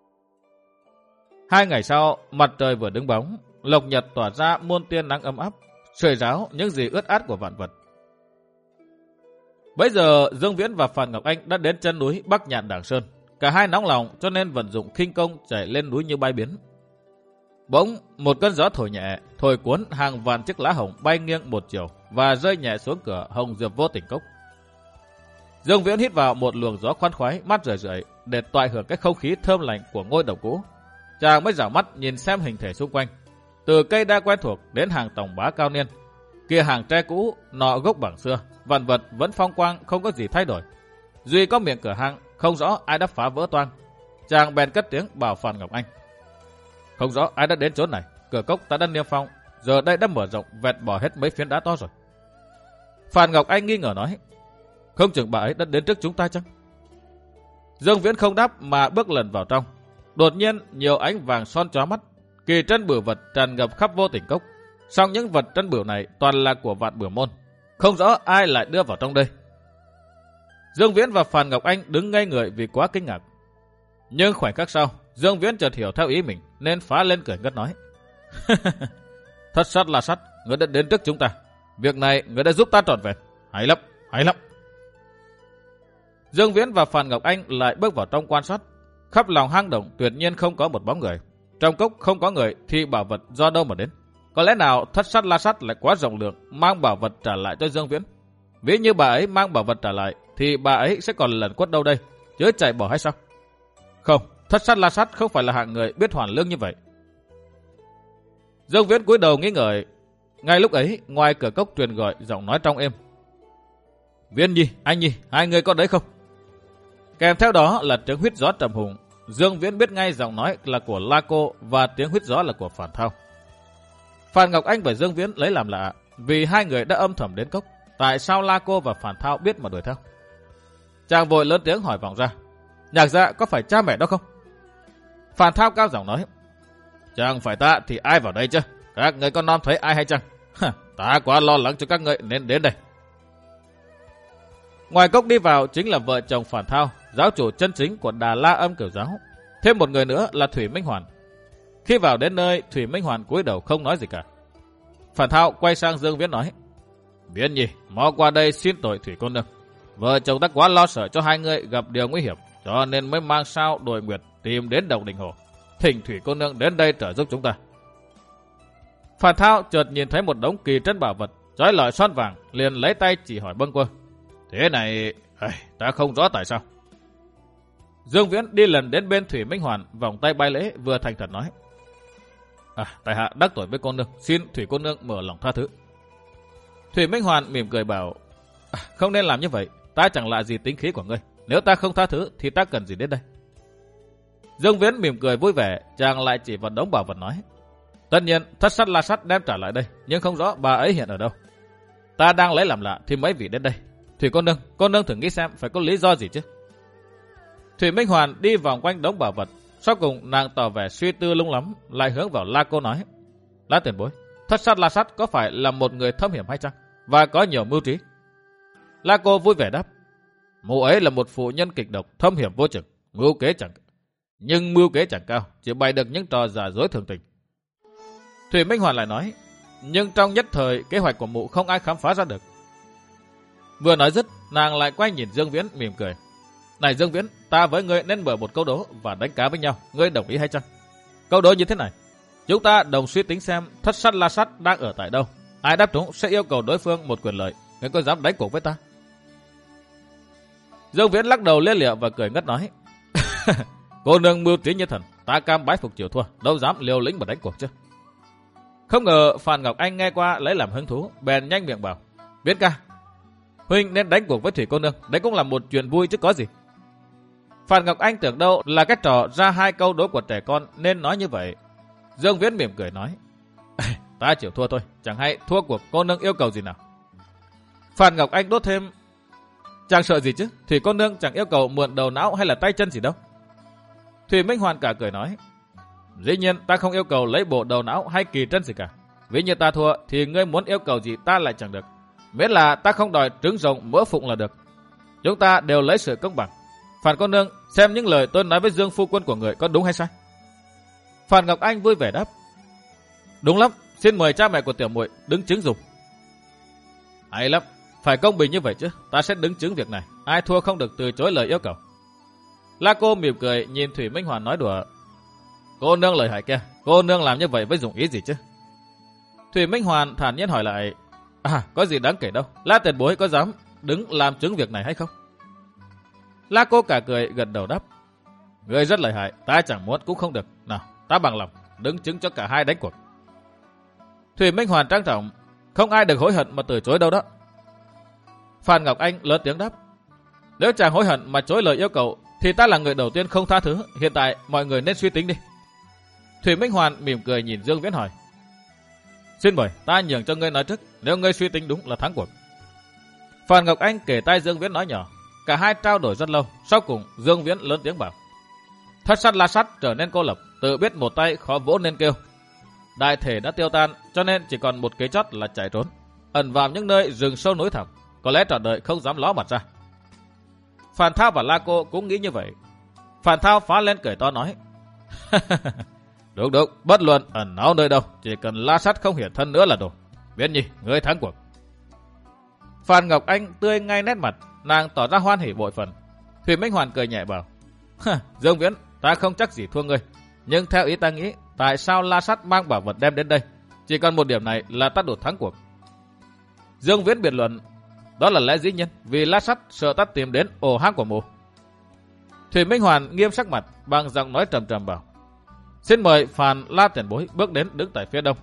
Hai ngày sau, mặt trời vừa đứng bóng, lộc nhật tỏa ra muôn tia nắng ấm áp, sưởi ráo những gì ướt át của vạn vật. Bây giờ Dương Viễn và Phàn Ngọc Anh đã đến chân núi Bắc Nhạn Đàng Sơn. Cả hai nóng lòng cho nên vận dụng khinh công chạy lên núi như bay biến. Bỗng một cơn gió thổi nhẹ, thổi cuốn hàng vạn chiếc lá hồng bay nghiêng một chiều và rơi nhẹ xuống cửa Hồng Diệp Vô Tình Cốc. Dương Viễn hít vào một luồng gió khoan khoái mát rượi rượi để toại hưởng cái không khí thơm lành của ngôi đồng cũ. Chàng mới dạo mắt nhìn xem hình thể xung quanh, từ cây đa quen thuộc đến hàng tòng bá cao niên, kia hàng tre cũ, nọ gốc bằng xưa, vạn vật vẫn phong quang không có gì thay đổi. Duy có miệng cửa hang không rõ ai đã phá vỡ toang. Chàng bèn cất tiếng bảo Phàn Ngọc Anh: Không rõ ai đã đến chỗ này, cửa cốc ta đã niêm phong, giờ đây đã mở rộng vẹt bỏ hết mấy phiến đá to rồi. Phàn Ngọc Anh nghi ngờ nói: Không chừng bà ấy đã đến trước chúng ta chăng? Dương Viễn không đáp mà bước lần vào trong. Đột nhiên nhiều ánh vàng son chói mắt, kỳ trân bửu vật tràn ngập khắp Vô Tình Cốc. Song những vật trân bửu này toàn là của Vạn Bửu Môn, không rõ ai lại đưa vào trong đây. Dương Viễn và Phàn Ngọc Anh đứng ngây người vì quá kinh ngạc. Nhưng khoảnh khắc sau, Dương Viễn chợt hiểu theo ý mình nên phá lên cười ngất nói: Thất sát La Sát, người đã đến trước chúng ta. Việc này người đã giúp ta trọn vẹn. Hay lắm, hay lắm. Dương Viễn và Phàn Ngọc Anh lại bước vào trong quan sát. Khắp lòng hang động tuyệt nhiên không có một bóng người. Trong cốc không có người thì bảo vật do đâu mà đến? Có lẽ nào thất sát La Sát lại quá rộng lượng mang bảo vật trả lại cho Dương Viễn? Ví như bà ấy mang bảo vật trả lại thì bà ấy sẽ còn lẩn quất đâu đây, chứ chạy bỏ hay sao? Không, thất sát La Sát không phải là hạng người biết hoàn lương như vậy. Dương Viễn cúi đầu nghĩ ngợi. Ngay lúc ấy, ngoài cửa cốc truyền gọi giọng nói trong êm: Viễn Nhi, Anh Nhi, hai người có đấy không? Kèm theo đó là tiếng huýt gió trầm hùng, Dương Viễn biết ngay giọng nói là của La Cô và tiếng huýt gió là của Phàn Thao. Phan Ngọc Anh và Dương Viễn lấy làm lạ, vì hai người đã âm thầm đến cốc, tại sao La Cô và Phàn Thao biết mà đuổi theo? Chàng vội lớn tiếng hỏi vọng ra, Nhạc Dạ có phải cha mẹ đó không? Phàn Thao cao giọng nói, chẳng phải ta thì ai vào đây chứ? Các người con non thấy ai hay chăng? Ta quá lo lắng cho các người nên đến đây. Ngoài cốc đi vào chính là vợ chồng Phàn Thao, giáo chủ chân chính của Đà La Âm Cửu Giáo. Thêm một người nữa là Thủy Minh Hoàn. Khi vào đến nơi, Thủy Minh Hoàn cúi đầu không nói gì cả. Phàn Thao quay sang Dương Viễn nói, Viễn Nhi, mau qua đây xin tội Thủy cô nương. Vợ chồng ta quá lo sợ cho hai người gặp điều nguy hiểm, cho nên mới mang sao đuổi nguyệt tìm đến Đồng Đình Hồ. Thỉnh Thủy cô nương đến đây trợ giúp chúng ta. Phàn Thao chợt nhìn thấy một đống kỳ trân bảo vật, trói lọi son vàng, liền lấy tay chỉ hỏi bâng quơ. Thế này, ta không rõ tại sao. Dương Viễn đi lần đến bên Thủy Minh Hoàn, vòng tay bay lễ, vừa thành thật nói, À, tại hạ đắc tội với cô nương, xin Thủy cô nương mở lòng tha thứ. Thủy Minh Hoàn mỉm cười bảo, à, không nên làm như vậy, ta chẳng lạ gì tính khí của ngươi. Nếu ta không tha thứ thì ta cần gì đến đây? Dương Viễn mỉm cười vui vẻ, chàng lại chỉ vào đống bảo vật nói, tất nhiên thất sắt la sắt đem trả lại đây, nhưng không rõ bà ấy hiện ở đâu. Ta đang lấy làm lạ thì mấy vị đến đây. Thủy cô nương, cô nương thử nghĩ xem phải có lý do gì chứ? Thủy Minh Hoàn đi vòng quanh đống bảo vật, sau cùng nàng tỏ vẻ suy tư lung lắm, lại hướng vào La Cô nói, La tiền bối, thất sát La Sắt có phải là một người thâm hiểm hay chăng, và có nhiều mưu trí? La Cô vui vẻ đáp, mụ ấy là một phụ nhân kịch độc, thâm hiểm vô chừng, mưu kế chẳng nhưng mưu kế chẳng cao, chỉ bày được những trò giả dối thường tình. Thủy Minh Hoàn lại nói, nhưng trong nhất thời kế hoạch của mụ không ai khám phá ra được. Vừa nói dứt, nàng lại quay nhìn Dương Viễn mỉm cười, này Dương Viễn, ta với ngươi nên mở một câu đố và đánh cá với nhau, ngươi đồng ý hay chăng? Câu đố như thế này, chúng ta đồng suy tính xem thất sắt La Sắt đang ở tại đâu, ai đáp trúng sẽ yêu cầu đối phương một quyền lợi, ngươi có dám đánh cuộc với ta? Dương Viễn lắc đầu lia lịa và cười ngất nói, cô nương mưu trí như thần, ta cam bái phục chịu thua, đâu dám liều lĩnh mà đánh cuộc chứ. Không ngờ Phan Ngọc Anh nghe qua lấy làm hứng thú, bèn nhanh miệng bảo, Viễn ca, huynh nên đánh cuộc với Thủy cô nương, đấy cũng là một chuyện vui chứ có gì. Phan Ngọc Anh tưởng đâu là cái trò ra hai câu đố của trẻ con nên nói như vậy. Dương Viễn mỉm cười nói, ta chịu thua thôi, chẳng hay thua cuộc cô nương yêu cầu gì nào. Phan Ngọc Anh đốt thêm, chẳng sợ gì chứ, Thủy cô nương chẳng yêu cầu mượn đầu não hay là tay chân gì đâu. Thủy Minh Hoàn cả cười nói, dĩ nhiên ta không yêu cầu lấy bộ đầu não hay kỳ trân gì cả. Ví như ta thua thì ngươi muốn yêu cầu gì ta lại chẳng được, miễn là ta không đòi trứng rồng mỡ phụng là được. Chúng ta đều lấy sự công bằng. Phan cô nương, xem những lời tôi nói với Dương phu quân của người có đúng hay sai? Phan Ngọc Anh vui vẻ đáp, đúng lắm, xin mời cha mẹ của tiểu muội đứng chứng dùng. Hay lắm, phải công bình như vậy chứ, ta sẽ đứng chứng việc này, ai thua không được từ chối lời yêu cầu. La Cô mỉm cười nhìn Thủy Minh Hoàn nói đùa, cô nương lời hại kia, cô nương làm như vậy với dụng ý gì chứ? Thủy Minh Hoàn thản nhiên hỏi lại, à, có gì đáng kể đâu, La tiền bối có dám đứng làm chứng việc này hay không? La Cô cả cười gật đầu đáp, người rất lợi hại, ta chẳng muốn cũng không được. Nào, ta bằng lòng đứng chứng cho cả hai đánh cuộc. Thủy Minh Hoàn trang trọng, không ai được hối hận mà từ chối đâu đó. Phan Ngọc Anh lớn tiếng đáp, nếu chàng hối hận mà chối lời yêu cầu thì ta là người đầu tiên không tha thứ. Hiện tại mọi người nên suy tính đi. Thủy Minh Hoàn mỉm cười nhìn Dương Viễn hỏi, xin mời, ta nhường cho ngươi nói trước, nếu ngươi suy tính đúng là thắng cuộc. Phan Ngọc Anh kể tai Dương Viễn nói nhỏ. Cả hai trao đổi rất lâu, sau cùng Dương Viễn lớn tiếng bảo, thất sắt La Sắt trở nên cô lập, tự biết một tay khó vỗ nên kêu. Đại thể đã tiêu tan, cho nên chỉ còn một kế chót là chạy trốn, ẩn vào những nơi rừng sâu núi thẳm, có lẽ trọn đời không dám ló mặt ra. Phàn Thao và La Cô cũng nghĩ như vậy. Phàn Thao phá lên cười to nói, đúng đúng, bất luận ẩn náu nơi đâu, chỉ cần La Sắt không hiện thân nữa là đủ. Viễn Nhi, ngươi thắng cuộc. Phan Ngọc Anh tươi ngay nét mặt, nàng tỏ ra hoan hỉ bội phần. Thủy Minh Hoàn cười nhẹ bảo, Dương Viễn, ta không chắc gì thua ngươi, nhưng theo ý ta nghĩ, tại sao La Sắt mang bảo vật đem đến đây? Chỉ còn một điểm này là ta đủ thắng cuộc. Dương Viễn biện luận, đó là lẽ dĩ nhiên, vì La Sắt sợ ta tìm đến ổ hang của mụ. Thủy Minh Hoàn nghiêm sắc mặt, bằng giọng nói trầm trầm bảo, xin mời Phàn La tiền bối bước đến đứng tại phía đông.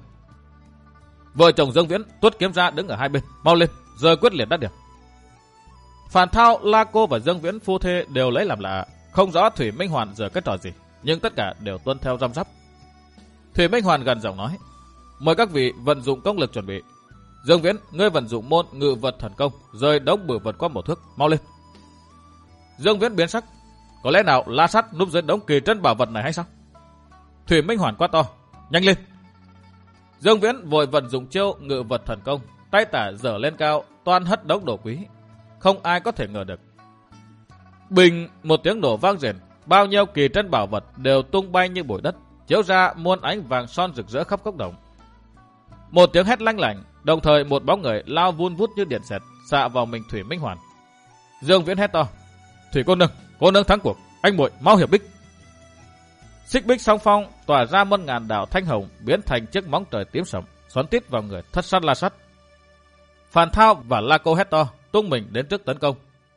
Vợ chồng Dương Viễn tuốt kiếm ra đứng ở hai bên, mau lên, rồi quyết liệt đắc điểm. Phàn Thao, La Cô và Dương Viễn phu thê đều lấy làm lạ, không rõ Thủy Minh Hoàn giờ cái trò gì, nhưng tất cả đều tuân theo răm rắp. Thủy Minh Hoàn gần giọng nói, mời các vị vận dụng công lực chuẩn bị. Dương Viễn, ngươi vận dụng môn ngự vật thần công, rơi đống bử vật qua một thước, mau lên. Dương Viễn biến sắc, có lẽ nào La Sát núp dưới đống kỳ trân bảo vật này hay sao? Thủy Minh Hoàn quát to, nhanh lên. Dương Viễn vội vận dụng chiêu ngự vật thần công, tay tả giở lên cao, toan hất đống đồ quý, không ai có thể ngờ được. Bình một tiếng nổ vang rền, bao nhiêu kỳ trân bảo vật đều tung bay như bụi đất, chiếu ra muôn ánh vàng son rực rỡ khắp cốc đồng. Một tiếng hét lanh lảnh, đồng thời một bóng người lao vun vút như điện xẹt xạ vào mình Thủy Minh Hoàn. Dương Viễn hét to, Thủy cô nương, cô nương thắng cuộc, anh muội mau hiệp bích. Xích bích song phong tỏa ra muôn ngàn đạo thanh hồng, biến thành chiếc móng trời tím sẫm xoắn tít vào người Thất Sát La Sát. Phàn Thao và La Cô hét to, tung mình đến trước tấn công.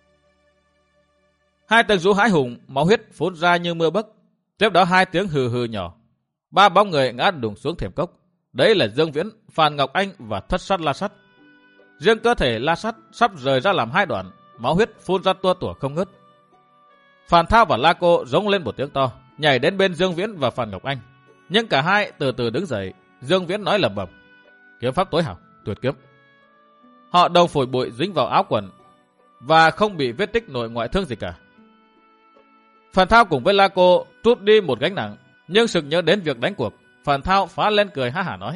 Hai tiếng rú hãi hùng, máu huyết phun ra như mưa bấc. Tiếp đó hai tiếng hừ hừ nhỏ, ba bóng người ngã đùng xuống thềm cốc. Đấy là Dương Viễn, Phàn Ngọc Anh và Thất Sát La Sát. Riêng cơ thể La Sát sắp rời ra làm hai đoạn, máu huyết phun ra tua tủa không ngớt. Phàn Thao và La Cô rống lên một tiếng to, nhảy đến bên Dương Viễn và Phàn Ngọc Anh. Nhưng cả hai từ từ đứng dậy. Dương Viễn nói lẩm bẩm, kiếm pháp tối hảo, tuyệt kiếm. Họ đầu phổi bụi dính vào áo quần và không bị vết tích nội ngoại thương gì cả. Phàn Thao cùng với La Cô trút đi một gánh nặng, nhưng sực nhớ đến việc đánh cuộc, Phàn Thao phá lên cười ha hả nói,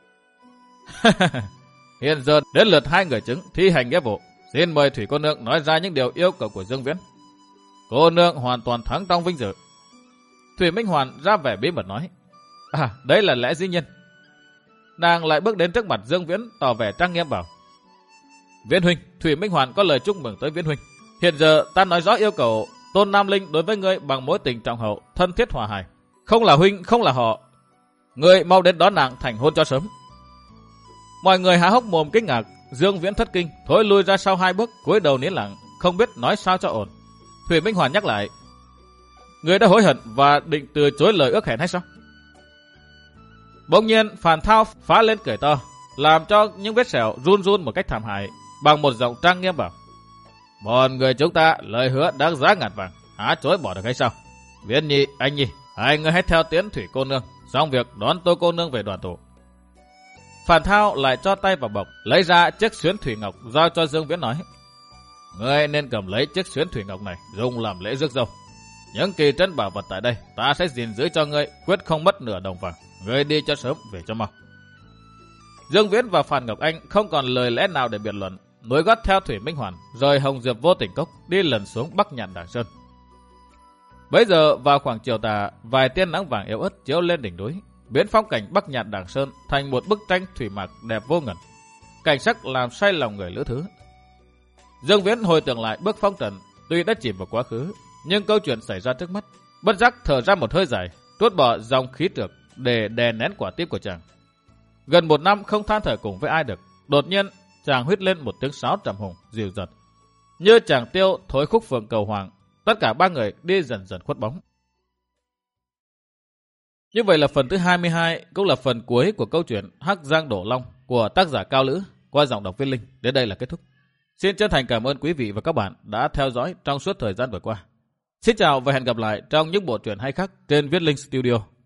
hiện giờ đến lượt hai người chứng thi hành nghĩa vụ. Xin mời Thủy cô nương nói ra những điều yêu cầu của Dương Viễn. Cô nương hoàn toàn thắng trong vinh dự. Thủy Minh Hoàn ra vẻ bí mật nói, à, đấy là lẽ dĩ nhiên. Nàng lại bước đến trước mặt Dương Viễn, tỏ vẻ trang nghiêm bảo, Viễn huynh, Thủy Minh Hoàn có lời chúc mừng tới Viễn huynh. Hiện giờ ta nói rõ yêu cầu Tôn Nam Linh đối với ngươi bằng mối tình trọng hậu, thân thiết hòa hài, không là huynh, không là họ. Ngươi mau đến đón nàng thành hôn cho sớm. Mọi người há hốc mồm kinh ngạc. Dương Viễn thất kinh, thối lui ra sau hai bước, cúi đầu nín lặng, không biết nói sao cho ổn. Thủy Minh Hoàn nhắc lại, ngươi đã hối hận và định từ chối lời ước hẹn hay sao? Bỗng nhiên Phàn Thao phá lên cười to, làm cho những vết sẹo run run một cách thảm hại, bằng một giọng trang nghiêm bảo, bọn người chúng ta lời hứa đáng giá ngàn vàng, há chối bỏ được hay sao? Viễn Nhi, anh Nhi, hai người hãy theo tiến Thủy cô nương, xong việc đón tôi cô nương về đoàn tụ. Phàn Thao lại cho tay vào bọc, lấy ra chiếc xuyến thủy ngọc giao cho Dương Viễn nói, ngươi nên cầm lấy chiếc xuyến thủy ngọc này dùng làm lễ rước dâu. Những kỳ trân bảo vật tại đây ta sẽ gìn giữ cho ngươi, quyết không mất nửa đồng vàng. Ngươi đi cho sớm, về cho mau. Dương Viễn và Phàn Ngọc Anh không còn lời lẽ nào để biện luận, nối gót theo Thủy Minh Hoàn, rời Hồng Diệp Vô Tình Cốc, đi lần xuống Bắc Nhạn Đàng Sơn. Bấy giờ vào khoảng chiều tà, vài tia nắng vàng yếu ớt chiếu lên đỉnh núi, biến phong cảnh Bắc Nhạn Đàng Sơn thành một bức tranh thủy mặc đẹp vô ngần. Cảnh sắc làm say lòng người lữ thứ. Dương Viễn hồi tưởng lại bước phong trần, tuy đã chìm vào quá khứ, nhưng câu chuyện xảy ra trước mắt, bất giác thở ra một hơi dài, trút bỏ dòng khí trược để đè nén quả tim của chàng. Gần một năm không than thở cùng với ai được, đột nhiên chàng huýt lên một tiếng sáo trầm hùng dịu dật, như chàng tiêu thối khúc phường cầu hoàng. Tất cả ba người đi dần dần khuất bóng. Như vậy là phần thứ hai mươi hai, cũng là phần cuối của câu chuyện Hắc Giang Đổ Long của tác giả Cao Lữ qua giọng đọc Viễn Linh. Đến đây là kết thúc. Xin chân thành cảm ơn quý vị và các bạn đã theo dõi trong suốt thời gian vừa qua. Xin chào và hẹn gặp lại trong những bộ truyện hay khác trên Viễn Linh Studio.